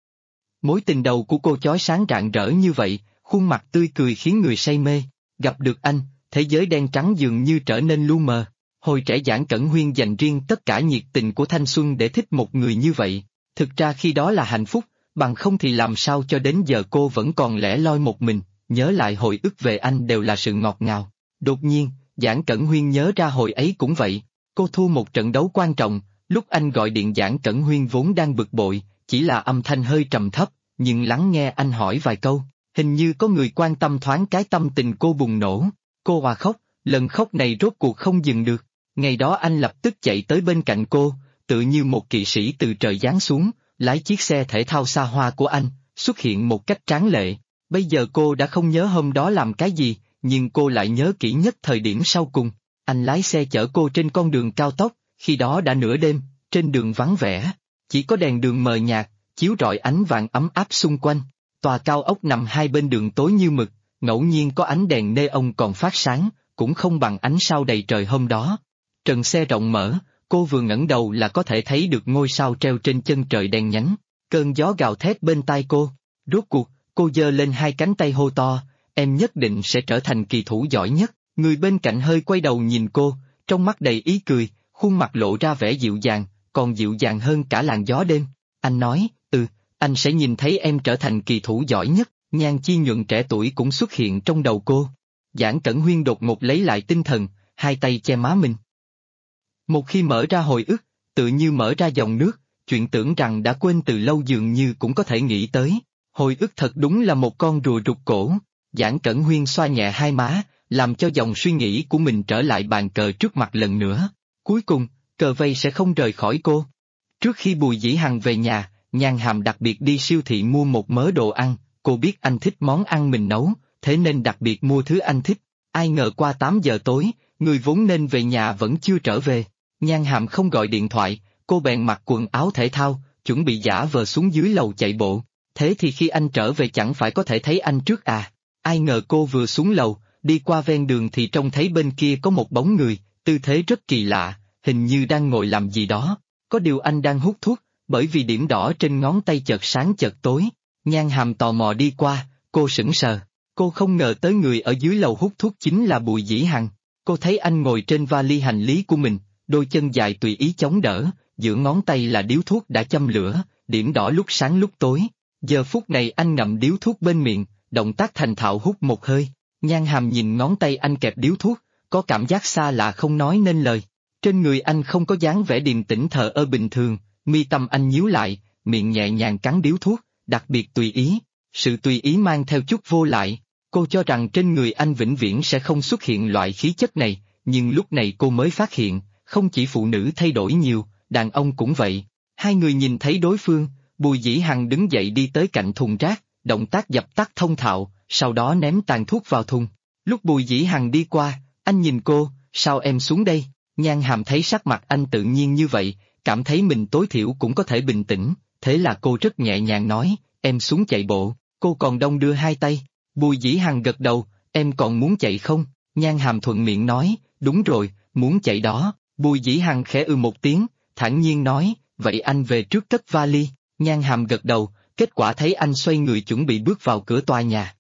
Mối tình đầu của cô chói sáng rạng rỡ như vậy, khuôn mặt tươi cười khiến người say mê, gặp được anh, thế giới đen trắng dường như trở nên lu mờ. Hồi trẻ Giản Cẩn Huyên dành riêng tất cả nhiệt tình của thanh xuân để thích một người như vậy, thực ra khi đó là hạnh phúc, bằng không thì làm sao cho đến giờ cô vẫn còn lẻ loi một mình, nhớ lại hồi ức về anh đều là sự ngọt ngào. Đột nhiên, Giản Cẩn Huyên nhớ ra hồi ấy cũng vậy, cô thua một trận đấu quan trọng, lúc anh gọi điện Giản Cẩn Huyên vốn đang bực bội, chỉ là âm thanh hơi trầm thấp, nhưng lắng nghe anh hỏi vài câu, hình như có người quan tâm thoáng cái tâm tình cô bùng nổ, cô hòa khóc, lần khóc này rốt cuộc không dừng được. Ngày đó anh lập tức chạy tới bên cạnh cô, tự như một kỵ sĩ từ trời giáng xuống, lái chiếc xe thể thao xa hoa của anh, xuất hiện một cách tráng lệ. Bây giờ cô đã không nhớ hôm đó làm cái gì, nhưng cô lại nhớ kỹ nhất thời điểm sau cùng. Anh lái xe chở cô trên con đường cao tốc, khi đó đã nửa đêm, trên đường vắng vẻ, chỉ có đèn đường mờ nhạt, chiếu rọi ánh vàng ấm áp xung quanh. Tòa cao ốc nằm hai bên đường tối như mực, ngẫu nhiên có ánh đèn neon còn phát sáng, cũng không bằng ánh sao đầy trời hôm đó. Trần xe rộng mở, cô vừa ngẩng đầu là có thể thấy được ngôi sao treo trên chân trời đen nhánh, cơn gió gào thét bên tai cô. Rốt cuộc, cô giơ lên hai cánh tay hô to, em nhất định sẽ trở thành kỳ thủ giỏi nhất. Người bên cạnh hơi quay đầu nhìn cô, trong mắt đầy ý cười, khuôn mặt lộ ra vẻ dịu dàng, còn dịu dàng hơn cả làn gió đêm. Anh nói, anh sẽ nhìn thấy em trở thành kỳ thủ giỏi nhất. Nhan Chi Nhuận trẻ tuổi cũng xuất hiện trong đầu cô. Giản Cẩn Huyên đột ngột lấy lại tinh thần, hai tay che má mình. Một khi mở ra hồi ức, tự như mở ra dòng nước, chuyện tưởng rằng đã quên từ lâu dường như cũng có thể nghĩ tới. Hồi ức thật đúng là một con rùa rụt cổ. Giản Cẩn Huyên xoa nhẹ hai má, làm cho dòng suy nghĩ của mình trở lại bàn cờ trước mặt lần nữa. Cuối cùng, cờ vây sẽ không rời khỏi cô. Trước khi Bùi Dĩ Hằng về nhà, Nhan Hàm đặc biệt đi siêu thị mua một mớ đồ ăn, cô biết anh thích món ăn mình nấu, thế nên đặc biệt mua thứ anh thích. Ai ngờ qua 8 giờ tối, người vốn nên về nhà vẫn chưa trở về. Nhan Hàm không gọi điện thoại, cô bèn mặc quần áo thể thao, chuẩn bị giả vờ xuống dưới lầu chạy bộ. Thế thì khi anh trở về chẳng phải có thể thấy anh trước à? Ai ngờ cô vừa xuống lầu, đi qua ven đường thì trông thấy bên kia có một bóng người, tư thế rất kỳ lạ, hình như đang ngồi làm gì đó. Có điều anh đang hút thuốc, bởi vì điểm đỏ trên ngón tay chợt sáng chợt tối. Nhan Hàm tò mò đi qua, cô sững sờ. Cô không ngờ tới người ở dưới lầu hút thuốc chính là Bùi Dĩ Hằng. Cô thấy anh ngồi trên vali hành lý của mình, đôi chân dài tùy ý chống đỡ, giữa ngón tay là điếu thuốc đã châm lửa, điểm đỏ lúc sáng lúc tối. Giờ phút này anh ngậm điếu thuốc bên miệng, động tác thành thạo hút một hơi. Nhan Hàm nhìn ngón tay anh kẹp điếu thuốc, có cảm giác xa lạ không nói nên lời. Trên người anh không có dáng vẻ điềm tĩnh thờ ơ bình thường, mi tâm anh nhíu lại, miệng nhẹ nhàng cắn điếu thuốc, đặc biệt tùy ý. Sự tùy ý mang theo chút vô lại. Cô cho rằng trên người anh vĩnh viễn sẽ không xuất hiện loại khí chất này, nhưng lúc này cô mới phát hiện, không chỉ phụ nữ thay đổi nhiều, đàn ông cũng vậy. Hai người nhìn thấy đối phương, Bùi Dĩ Hằng đứng dậy đi tới cạnh thùng rác, động tác dập tắt thông thạo, sau đó ném tàn thuốc vào thùng. Lúc Bùi Dĩ Hằng đi qua, anh nhìn cô, sao em xuống đây? Nhan Hàm thấy sắc mặt anh tự nhiên như vậy, cảm thấy mình tối thiểu cũng có thể bình tĩnh, thế là cô rất nhẹ nhàng nói, em xuống chạy bộ. Cô còn đong đưa hai tay. Bùi Dĩ Hằng gật đầu, em còn muốn chạy không? Nhan Hàm thuận miệng nói, đúng rồi, muốn chạy đó. Bùi Dĩ Hằng khẽ một tiếng, thản nhiên nói, vậy anh về trước cất vali. Nhan Hàm gật đầu, kết quả thấy anh xoay người chuẩn bị bước vào cửa tòa nhà.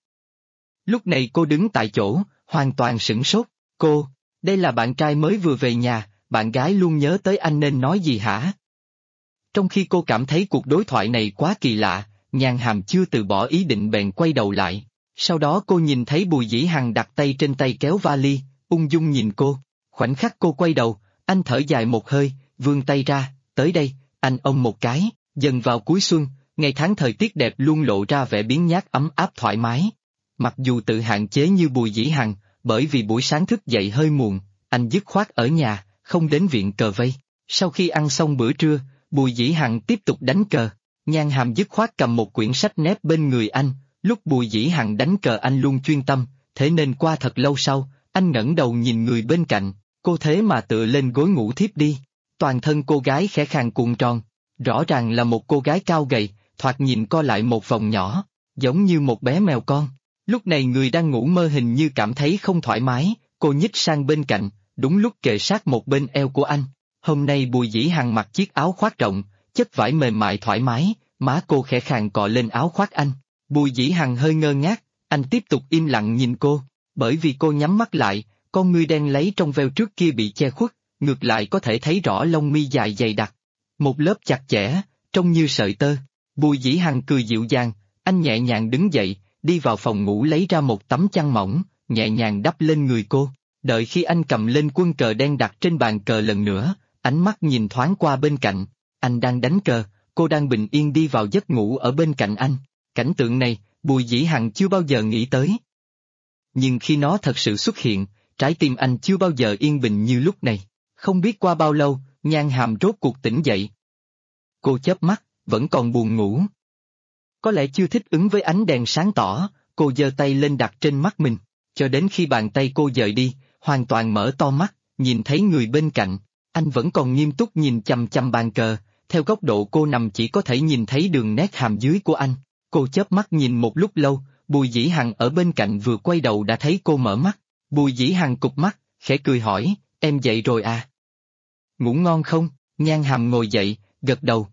Lúc này cô đứng tại chỗ, hoàn toàn sửng sốt. Cô, đây là bạn trai mới vừa về nhà, bạn gái luôn nhớ tới anh nên nói gì hả? Trong khi cô cảm thấy cuộc đối thoại này quá kỳ lạ, Nhan Hàm chưa từ bỏ ý định bèn quay đầu lại. Sau đó cô nhìn thấy Bùi Dĩ Hằng đặt tay trên tay kéo vali, ung dung nhìn cô. Khoảnh khắc cô quay đầu, anh thở dài một hơi, vươn tay ra, tới đây, anh ôm một cái. Dần vào cuối xuân, ngày tháng thời tiết đẹp luôn lộ ra vẻ biếng nhác ấm áp thoải mái. Mặc dù tự hạn chế như Bùi Dĩ Hằng, bởi vì buổi sáng thức dậy hơi muộn, anh dứt khoát ở nhà, không đến viện cờ vây. Sau khi ăn xong bữa trưa, Bùi Dĩ Hằng tiếp tục đánh cờ. Nhan Hàm dứt khoát cầm một quyển sách nép bên người anh, lúc Bùi Dĩ Hằng đánh cờ anh luôn chuyên tâm, thế nên qua thật lâu sau, anh ngẩng đầu nhìn người bên cạnh, cô thế mà tựa lên gối ngủ thiếp đi. Toàn thân cô gái khẽ khàng cuộn tròn, rõ ràng là một cô gái cao gầy, thoạt nhìn co lại một vòng nhỏ, giống như một bé mèo con. Lúc này người đang ngủ mơ hình như cảm thấy không thoải mái, cô nhích sang bên cạnh, đúng lúc kề sát một bên eo của anh. Hôm nay Bùi Dĩ Hằng mặc chiếc áo khoác rộng, chất vải mềm mại thoải mái, má cô khẽ khàng cọ lên áo khoác anh. Bùi Dĩ Hằng hơi ngơ ngác, anh tiếp tục im lặng nhìn cô, bởi vì cô nhắm mắt lại, con ngươi đen lấy trong veo trước kia bị che khuất, ngược lại có thể thấy rõ lông mi dài dày đặc. Một lớp chặt chẽ, trông như sợi tơ. Bùi Dĩ Hằng cười dịu dàng, anh nhẹ nhàng đứng dậy, đi vào phòng ngủ lấy ra một tấm chăn mỏng, nhẹ nhàng đắp lên người cô. Đợi khi anh cầm lên quân cờ đen đặt trên bàn cờ lần nữa, ánh mắt nhìn thoáng qua bên cạnh, anh đang đánh cờ, cô đang bình yên đi vào giấc ngủ ở bên cạnh anh. Cảnh tượng này, Bùi Dĩ Hằng chưa bao giờ nghĩ tới. Nhưng khi nó thật sự xuất hiện, trái tim anh chưa bao giờ yên bình như lúc này. Không biết qua bao lâu, Nhan Hàm rốt cuộc tỉnh dậy. Cô chớp mắt, vẫn còn buồn ngủ. Có lẽ chưa thích ứng với ánh đèn sáng tỏ, cô giơ tay lên đặt trên mắt mình, cho đến khi bàn tay cô dời đi, hoàn toàn mở to mắt, nhìn thấy người bên cạnh, anh vẫn còn nghiêm túc nhìn chằm chằm bàn cờ, theo góc độ cô nằm chỉ có thể nhìn thấy đường nét hàm dưới của anh. Cô chớp mắt nhìn một lúc lâu, Bùi Dĩ Hằng ở bên cạnh vừa quay đầu đã thấy cô mở mắt. Bùi Dĩ Hằng cụp mắt, khẽ cười hỏi, em dậy rồi à? Ngủ ngon không? Nhan Hàm ngồi dậy, gật đầu.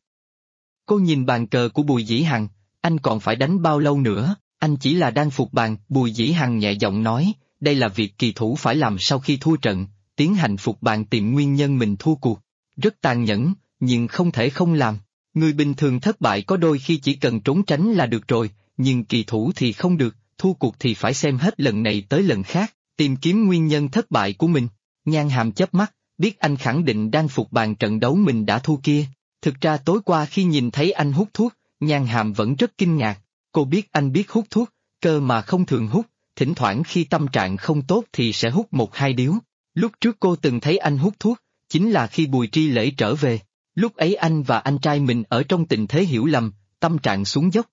Cô nhìn bàn cờ của Bùi Dĩ Hằng, anh còn phải đánh bao lâu nữa? Anh chỉ là đang phục bàn. Bùi Dĩ Hằng nhẹ giọng nói, đây là việc kỳ thủ phải làm sau khi thua trận, tiến hành phục bàn tìm nguyên nhân mình thua cuộc. Rất tàn nhẫn, nhưng không thể không làm. Người bình thường thất bại có đôi khi chỉ cần trốn tránh là được rồi, nhưng kỳ thủ thì không được, thua cuộc thì phải xem hết lần này tới lần khác, tìm kiếm nguyên nhân thất bại của mình. Nhan Hàm chớp mắt, biết anh khẳng định đang phục bàn trận đấu mình đã thua kia. Thực ra tối qua khi nhìn thấy anh hút thuốc, Nhan Hàm vẫn rất kinh ngạc. Cô biết anh biết hút thuốc, cơ mà không thường hút, thỉnh thoảng khi tâm trạng không tốt thì sẽ hút một hai điếu. Lúc trước cô từng thấy anh hút thuốc, chính là khi Bùi Tri Lễ trở về. Lúc ấy anh và anh trai mình ở trong tình thế hiểu lầm, tâm trạng xuống dốc.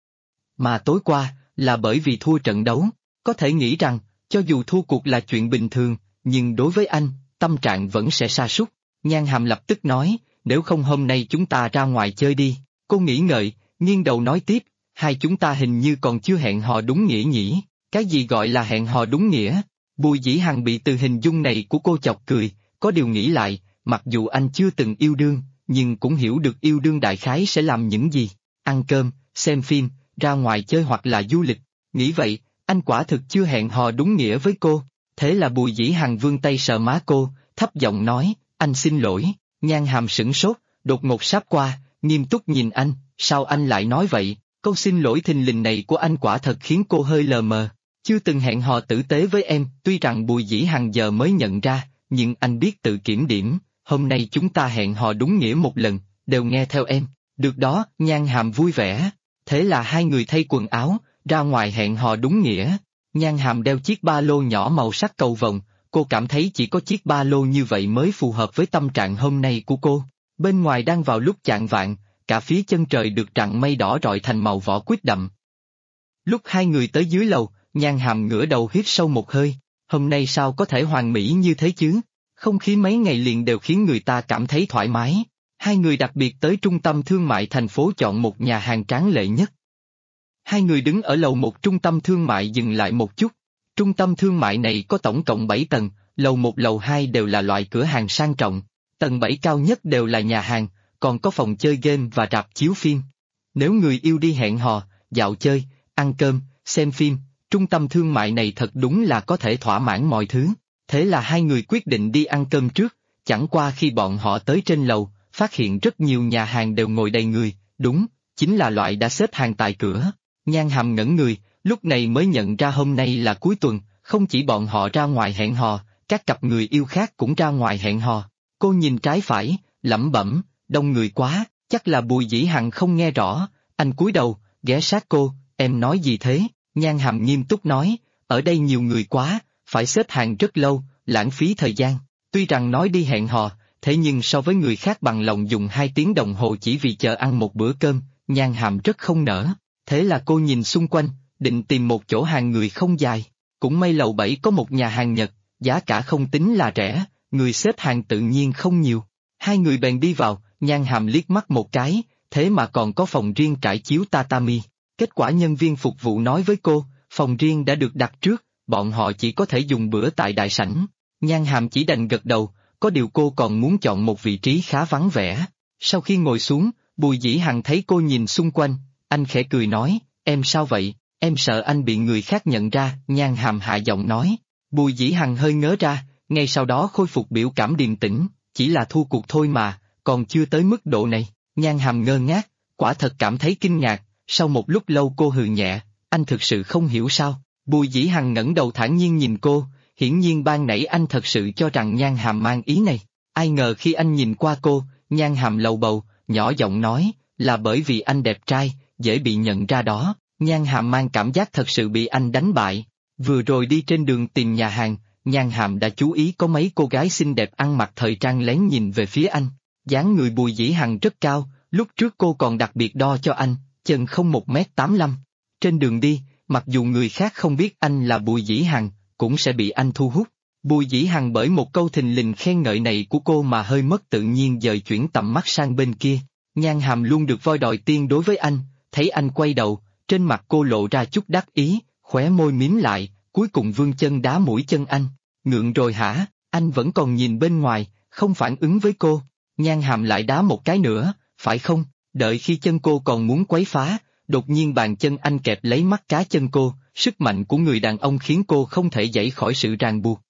Mà tối qua, là bởi vì thua trận đấu, có thể nghĩ rằng, cho dù thua cuộc là chuyện bình thường, nhưng đối với anh, tâm trạng vẫn sẽ sa sút. Nhan Hàm lập tức nói, nếu không hôm nay chúng ta ra ngoài chơi đi. Cô nghĩ ngợi, nghiêng đầu nói tiếp, hai chúng ta hình như còn chưa hẹn hò đúng nghĩa nhỉ? Cái gì gọi là hẹn hò đúng nghĩa? Bùi Dĩ Hằng bị từ hình dung này của cô chọc cười, có điều nghĩ lại, mặc dù anh chưa từng yêu đương, nhưng cũng hiểu được yêu đương đại khái sẽ làm những gì. Ăn cơm, xem phim, ra ngoài chơi hoặc là du lịch. Nghĩ vậy, anh quả thực chưa hẹn hò đúng nghĩa với cô. Thế là Bùi Dĩ Hằng vươn tay sờ má cô, thấp giọng nói, anh xin lỗi. Nhan Hàm sửng sốt, đột ngột sáp qua, nghiêm túc nhìn anh, sao anh lại nói vậy? Câu xin lỗi thình lình này của anh quả thật khiến cô hơi lờ mờ. Chưa từng hẹn hò tử tế với em, tuy rằng Bùi Dĩ Hằng giờ mới nhận ra, nhưng anh biết tự kiểm điểm, hôm nay chúng ta hẹn hò đúng nghĩa một lần, đều nghe theo em. Được đó, Nhan Hàm vui vẻ. Thế là hai người thay quần áo, ra ngoài hẹn hò đúng nghĩa. Nhan Hàm đeo chiếc ba lô nhỏ màu sắc cầu vồng, cô cảm thấy chỉ có chiếc ba lô như vậy mới phù hợp với tâm trạng hôm nay của cô. Bên ngoài đang vào lúc chạng vạng, cả phía chân trời được rặng mây đỏ rọi thành màu vỏ quýt đậm. Lúc hai người tới dưới lầu, Nhan Hàm ngửa đầu hít sâu một hơi, hôm nay sao có thể hoàn mỹ như thế chứ? Không khí mấy ngày liền đều khiến người ta cảm thấy thoải mái. Hai người đặc biệt tới trung tâm thương mại thành phố chọn một nhà hàng tráng lệ nhất. Hai người đứng ở lầu một trung tâm thương mại dừng lại một chút. Trung tâm thương mại này có tổng cộng 7 tầng, lầu 1 lầu 2 đều là loại cửa hàng sang trọng, tầng 7 cao nhất đều là nhà hàng, còn có phòng chơi game và rạp chiếu phim. Nếu người yêu đi hẹn hò, dạo chơi, ăn cơm, xem phim, trung tâm thương mại này thật đúng là có thể thỏa mãn mọi thứ. Thế là hai người quyết định đi ăn cơm trước, chẳng qua khi bọn họ tới trên lầu, phát hiện rất nhiều nhà hàng đều ngồi đầy người, đúng, chính là loại đã xếp hàng tại cửa. Nhan Hàm ngẩn người, lúc này mới nhận ra hôm nay là cuối tuần, không chỉ bọn họ ra ngoài hẹn hò, các cặp người yêu khác cũng ra ngoài hẹn hò. Cô nhìn trái phải, lẩm bẩm, đông người quá, chắc là Bùi Dĩ Hằng không nghe rõ, anh cúi đầu, ghé sát cô, em nói gì thế? Nhan Hàm nghiêm túc nói, ở đây nhiều người quá, phải xếp hàng rất lâu, lãng phí thời gian. Tuy rằng nói đi hẹn hò, thế nhưng so với người khác bằng lòng dùng 2 tiếng đồng hồ chỉ vì chờ ăn một bữa cơm, Nhan Hàm rất không nỡ. Thế là cô nhìn xung quanh, định tìm một chỗ hàng người không dài. Cũng may lầu 7 có một nhà hàng Nhật, giá cả không tính là rẻ, người xếp hàng tự nhiên không nhiều. Hai người bèn đi vào, Nhan Hàm liếc mắt một cái, thế mà còn có phòng riêng trải chiếu tatami. Kết quả nhân viên phục vụ nói với cô, phòng riêng đã được đặt trước, bọn họ chỉ có thể dùng bữa tại đại sảnh. Nhan Hàm chỉ đành gật đầu, có điều cô còn muốn chọn một vị trí khá vắng vẻ. Sau khi ngồi xuống, Bùi Dĩ Hằng thấy cô nhìn xung quanh, anh khẽ cười nói, em sao vậy, em sợ anh bị người khác nhận ra, Nhan Hàm hạ giọng nói. Bùi Dĩ Hằng hơi ngớ ra, ngay sau đó khôi phục biểu cảm điềm tĩnh, chỉ là thua cuộc thôi mà, còn chưa tới mức độ này. Nhan Hàm ngơ ngác, quả thật cảm thấy kinh ngạc, sau một lúc lâu cô hừ nhẹ, anh thực sự không hiểu sao. Bùi Dĩ Hằng ngẩng đầu thản nhiên nhìn cô, hiển nhiên ban nãy anh thật sự cho rằng Nhan Hàm mang ý này. Ai ngờ khi anh nhìn qua cô, Nhan Hàm lầu bầu, nhỏ giọng nói, là bởi vì anh đẹp trai, dễ bị nhận ra đó. Nhan Hàm mang cảm giác thật sự bị anh đánh bại. Vừa rồi đi trên đường tìm nhà hàng, Nhan Hàm đã chú ý có mấy cô gái xinh đẹp ăn mặc thời trang lén nhìn về phía anh. Dáng người Bùi Dĩ Hằng rất cao, lúc trước cô còn đặc biệt đo cho anh, chân không 1m85. Trên đường đi, mặc dù người khác không biết anh là Bùi Dĩ Hằng, cũng sẽ bị anh thu hút. Bùi Dĩ Hằng bởi một câu thình lình khen ngợi này của cô mà hơi mất tự nhiên dời chuyển tầm mắt sang bên kia. Nhan Hàm luôn được voi đòi tiên đối với anh, thấy anh quay đầu, trên mặt cô lộ ra chút đắc ý, khóe môi mím lại, cuối cùng vươn chân đá mũi chân anh. Ngượng rồi hả? Anh vẫn còn nhìn bên ngoài, không phản ứng với cô. Nhan Hàm lại đá một cái nữa, phải không? Đợi khi chân cô còn muốn quấy phá, đột nhiên bàn chân anh kẹp lấy mắt cá chân cô, sức mạnh của người đàn ông khiến cô không thể giãy khỏi sự ràng buộc.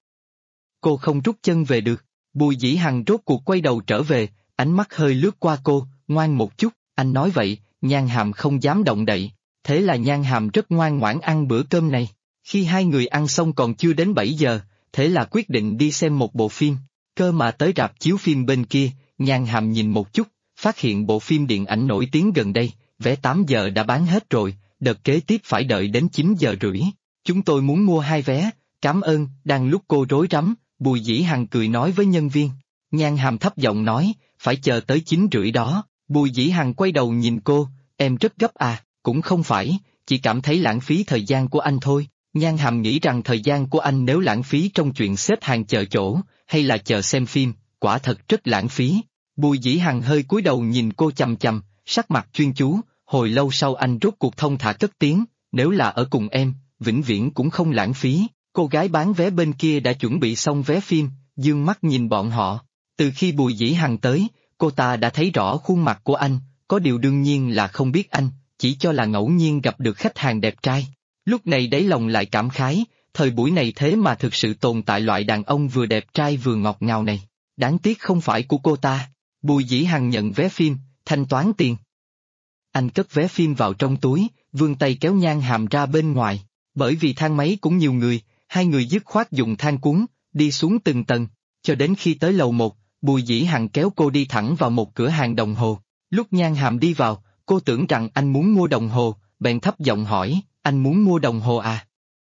Cô không rút chân về được. Bùi Dĩ Hằng rốt cuộc quay đầu trở về, ánh mắt hơi lướt qua cô, ngoan một chút, anh nói vậy, Nhan Hàm không dám động đậy. Thế là Nhan Hàm rất ngoan ngoãn ăn bữa cơm này. Khi hai người ăn xong còn chưa đến 7 giờ, thế là quyết định đi xem một bộ phim. Cơ mà tới rạp chiếu phim bên kia, Nhan Hàm nhìn một chút, phát hiện bộ phim điện ảnh nổi tiếng gần đây, vé 8 giờ đã bán hết rồi, đợt kế tiếp phải đợi đến 9 giờ rưỡi. Chúng tôi muốn mua 2 vé, cảm ơn. Đang lúc cô rối rắm, Bùi Dĩ Hằng cười nói với nhân viên. Nhan Hàm thấp giọng nói, phải chờ tới 9 rưỡi đó. Bùi Dĩ Hằng quay đầu nhìn cô, em rất gấp à, cũng không phải, chỉ cảm thấy lãng phí thời gian của anh thôi. Nhan Hàm nghĩ rằng thời gian của anh nếu lãng phí trong chuyện xếp hàng chờ chỗ, hay là chờ xem phim, quả thật rất lãng phí. Bùi Dĩ Hằng hơi cúi đầu nhìn cô chằm chằm, sắc mặt chuyên chú, hồi lâu sau anh rốt cuộc thông thả cất tiếng, nếu là ở cùng em, vĩnh viễn cũng không lãng phí. Cô gái bán vé bên kia đã chuẩn bị xong vé phim, dương mắt nhìn bọn họ. Từ khi Bùi Dĩ Hằng tới, cô ta đã thấy rõ khuôn mặt của anh, có điều đương nhiên là không biết anh, chỉ cho là ngẫu nhiên gặp được khách hàng đẹp trai. Lúc này đáy lòng lại cảm khái, thời buổi này thế mà thực sự tồn tại loại đàn ông vừa đẹp trai vừa ngọt ngào này. Đáng tiếc không phải của cô ta. Bùi Dĩ Hằng nhận vé phim, thanh toán tiền. Anh cất vé phim vào trong túi, vươn tay kéo Nhan Hàm ra bên ngoài. Bởi vì thang máy cũng nhiều người, hai người dứt khoát dùng thang cuốn, đi xuống từng tầng, cho đến khi tới lầu 1, Bùi Dĩ Hằng kéo cô đi thẳng vào một cửa hàng đồng hồ. Lúc Nhan Hàm đi vào, cô tưởng rằng anh muốn mua đồng hồ, bèn thấp giọng hỏi, anh muốn mua đồng hồ à?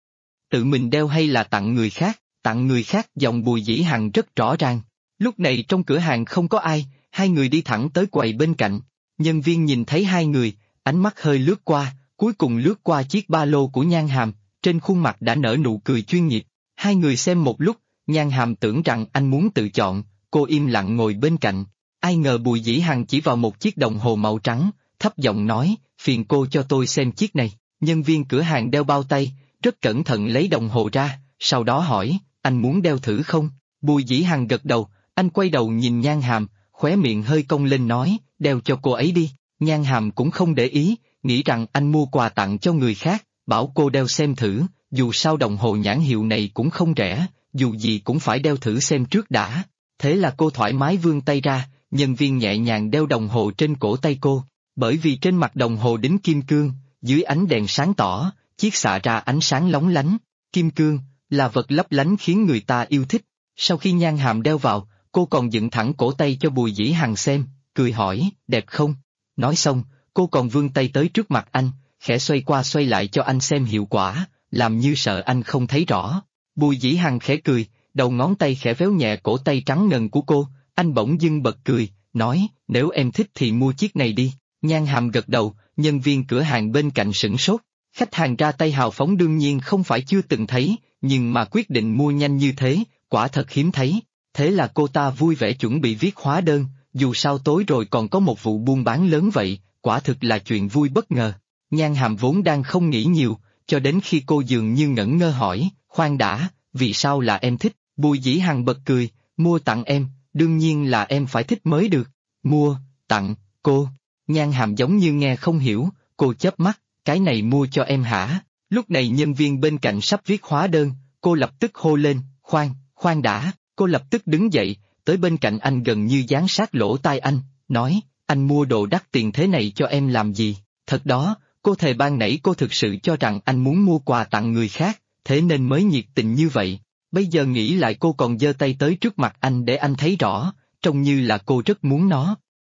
Tự mình đeo hay là tặng người khác? Tặng người khác. Giọng Bùi Dĩ Hằng rất rõ ràng. Lúc này trong cửa hàng không có ai, hai người đi thẳng tới quầy bên cạnh. Nhân viên nhìn thấy hai người, ánh mắt hơi lướt qua, cuối cùng lướt qua chiếc ba lô của Nhan Hàm, trên khuôn mặt đã nở nụ cười chuyên nghiệp. Hai người xem một lúc, Nhan Hàm tưởng rằng anh muốn tự chọn, cô im lặng ngồi bên cạnh. Ai ngờ Bùi Dĩ Hằng chỉ vào một chiếc đồng hồ màu trắng, thấp giọng nói, phiền cô cho tôi xem chiếc này. Nhân viên cửa hàng đeo bao tay, rất cẩn thận lấy đồng hồ ra, sau đó hỏi, anh muốn đeo thử không? Bùi Dĩ Hằng gật đầu, anh quay đầu nhìn Nhan Hàm, khóe miệng hơi cong lên nói, đeo cho cô ấy đi. Nhan Hàm cũng không để ý, nghĩ rằng anh mua quà tặng cho người khác, bảo cô đeo xem thử, dù sao đồng hồ nhãn hiệu này cũng không rẻ, dù gì cũng phải đeo thử xem trước đã. Thế là cô thoải mái vươn tay ra, nhân viên nhẹ nhàng đeo đồng hồ trên cổ tay cô, bởi vì trên mặt đồng hồ đính kim cương, dưới ánh đèn sáng tỏ, chiết xạ ra ánh sáng lóng lánh. Kim cương là vật lấp lánh khiến người ta yêu thích. Sau khi Nhan Hàm đeo vào, cô còn dựng thẳng cổ tay cho Bùi Dĩ Hằng xem, cười hỏi, đẹp không? Nói xong, cô còn vươn tay tới trước mặt anh, khẽ xoay qua xoay lại cho anh xem hiệu quả, làm như sợ anh không thấy rõ. Bùi Dĩ Hằng khẽ cười, đầu ngón tay khẽ véo nhẹ cổ tay trắng ngần của cô, anh bỗng dưng bật cười, nói, nếu em thích thì mua chiếc này đi. Nhan Hàm gật đầu, nhân viên cửa hàng bên cạnh sửng sốt. Khách hàng ra tay hào phóng đương nhiên không phải chưa từng thấy, nhưng mà quyết định mua nhanh như thế, quả thật hiếm thấy. Thế là cô ta vui vẻ chuẩn bị viết hóa đơn, dù sao tối rồi còn có một vụ buôn bán lớn vậy, quả thực là chuyện vui bất ngờ. Nhan Hàm vốn đang không nghĩ nhiều, cho đến khi cô dường như ngẩn ngơ hỏi, khoan đã, vì sao là em thích? Bùi Dĩ Hằng bật cười, mua tặng em, đương nhiên là em phải thích mới được. Mua, tặng, cô. Nhan Hàm giống như nghe không hiểu, cô chớp mắt, cái này mua cho em hả? Lúc này nhân viên bên cạnh sắp viết hóa đơn, cô lập tức hô lên, khoan đã, cô lập tức đứng dậy, tới bên cạnh anh gần như dán sát lỗ tai anh, nói, anh mua đồ đắt tiền thế này cho em làm gì? Thật đó, cô thề ban nãy cô thực sự cho rằng anh muốn mua quà tặng người khác, thế nên mới nhiệt tình như vậy. Bây giờ nghĩ lại cô còn giơ tay tới trước mặt anh để anh thấy rõ, trông như là cô rất muốn nó.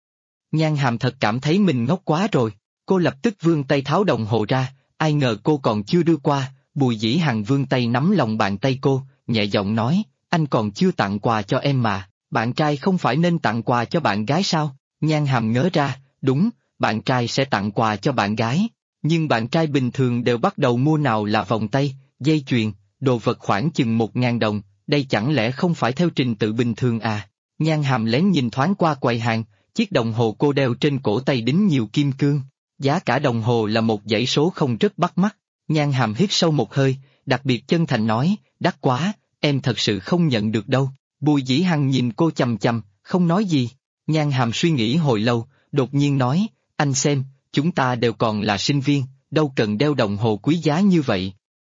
Nhan Hàm thật cảm thấy mình ngốc quá rồi, cô lập tức vươn tay tháo đồng hồ ra, ai ngờ cô còn chưa đưa qua, Bùi Dĩ Hằng vươn tay nắm lòng bàn tay cô, nhẹ giọng nói, anh còn chưa tặng quà cho em mà, bạn trai không phải nên tặng quà cho bạn gái sao? Nhan Hàm ngớ ra, đúng, bạn trai sẽ tặng quà cho bạn gái, nhưng bạn trai bình thường đều bắt đầu mua nào là vòng tay, dây chuyền, đồ vật khoảng chừng 1.000 đồng, đây chẳng lẽ không phải theo trình tự bình thường à? Nhan Hàm lén nhìn thoáng qua quầy hàng, chiếc đồng hồ cô đeo trên cổ tay đính nhiều kim cương, giá cả đồng hồ là một dãy số không rất bắt mắt. Nhan Hàm hít sâu một hơi, đặc biệt chân thành nói, đắt quá, em thật sự không nhận được đâu. Bùi Dĩ Hằng nhìn cô chằm chằm, không nói gì. Nhan Hàm suy nghĩ hồi lâu, đột nhiên nói, anh xem, chúng ta đều còn là sinh viên, đâu cần đeo đồng hồ quý giá như vậy.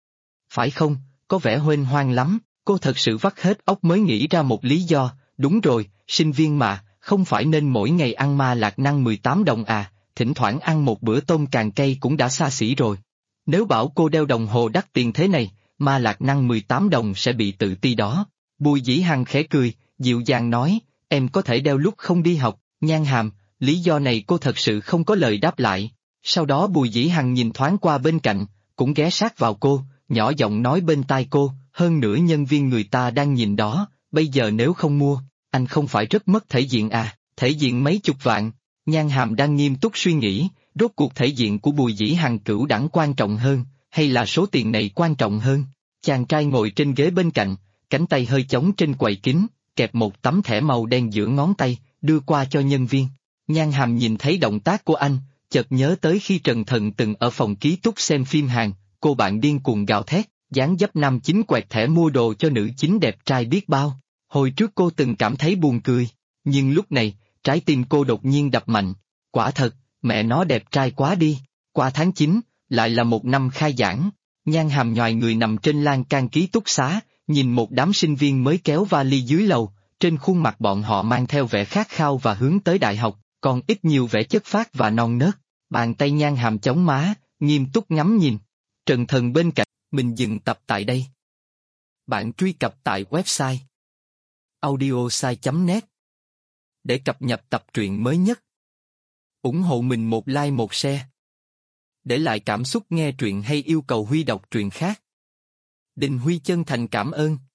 Phải không, có vẻ huênh hoang lắm, cô thật sự vắt hết óc mới nghĩ ra một lý do, đúng rồi, sinh viên mà, không phải nên mỗi ngày ăn ma lạc năng 18 đồng à, thỉnh thoảng ăn một bữa tôm càng cay cũng đã xa xỉ rồi. Nếu bảo cô đeo đồng hồ đắt tiền thế này, ma lạc năng 18 đồng sẽ bị tự ti đó. Bùi Dĩ Hằng khẽ cười, dịu dàng nói, em có thể đeo lúc không đi học. Nhan Hàm, lý do này cô thật sự không có lời đáp lại. Sau đó Bùi Dĩ Hằng nhìn thoáng qua bên cạnh, cũng ghé sát vào cô, nhỏ giọng nói bên tai cô, hơn nữa nhân viên người ta đang nhìn đó, bây giờ nếu không mua, anh không phải rất mất thể diện à? Thể diện mấy chục vạn, Nhan Hàm đang nghiêm túc suy nghĩ, rốt cuộc thể diện của Bùi Dĩ Hằng cửu đẳng quan trọng hơn, hay là số tiền này quan trọng hơn? Chàng trai ngồi trên ghế bên cạnh, cánh tay hơi chống trên quầy kính, kẹp một tấm thẻ màu đen giữa ngón tay, đưa qua cho nhân viên. Nhan Hàm nhìn thấy động tác của anh, chợt nhớ tới khi Trần Thần từng ở phòng ký túc xem phim Hàn, cô bạn điên cuồng gào thét, dáng dấp nam chính quẹt thẻ mua đồ cho nữ chính đẹp trai biết bao. Hồi trước cô từng cảm thấy buồn cười, nhưng lúc này, trái tim cô đột nhiên đập mạnh. Quả thật, mẹ nó đẹp trai quá đi. Qua tháng 9, lại là một năm khai giảng. Nhan Hàm nhoài người nằm trên lan can ký túc xá, nhìn một đám sinh viên mới kéo vali dưới lầu, trên khuôn mặt bọn họ mang theo vẻ khát khao và hướng tới đại học, còn ít nhiều vẻ chất phác và non nớt. Bàn tay Nhan Hàm chống má, nghiêm túc ngắm nhìn. Trần Thần bên cạnh, mình dừng tập tại đây. Bạn truy cập tại website audiosai.net để cập nhật tập truyện mới nhất. Ủng hộ mình một like một share. Để lại cảm xúc nghe truyện hay yêu cầu Huy đọc truyện khác. Đình Huy chân thành cảm ơn.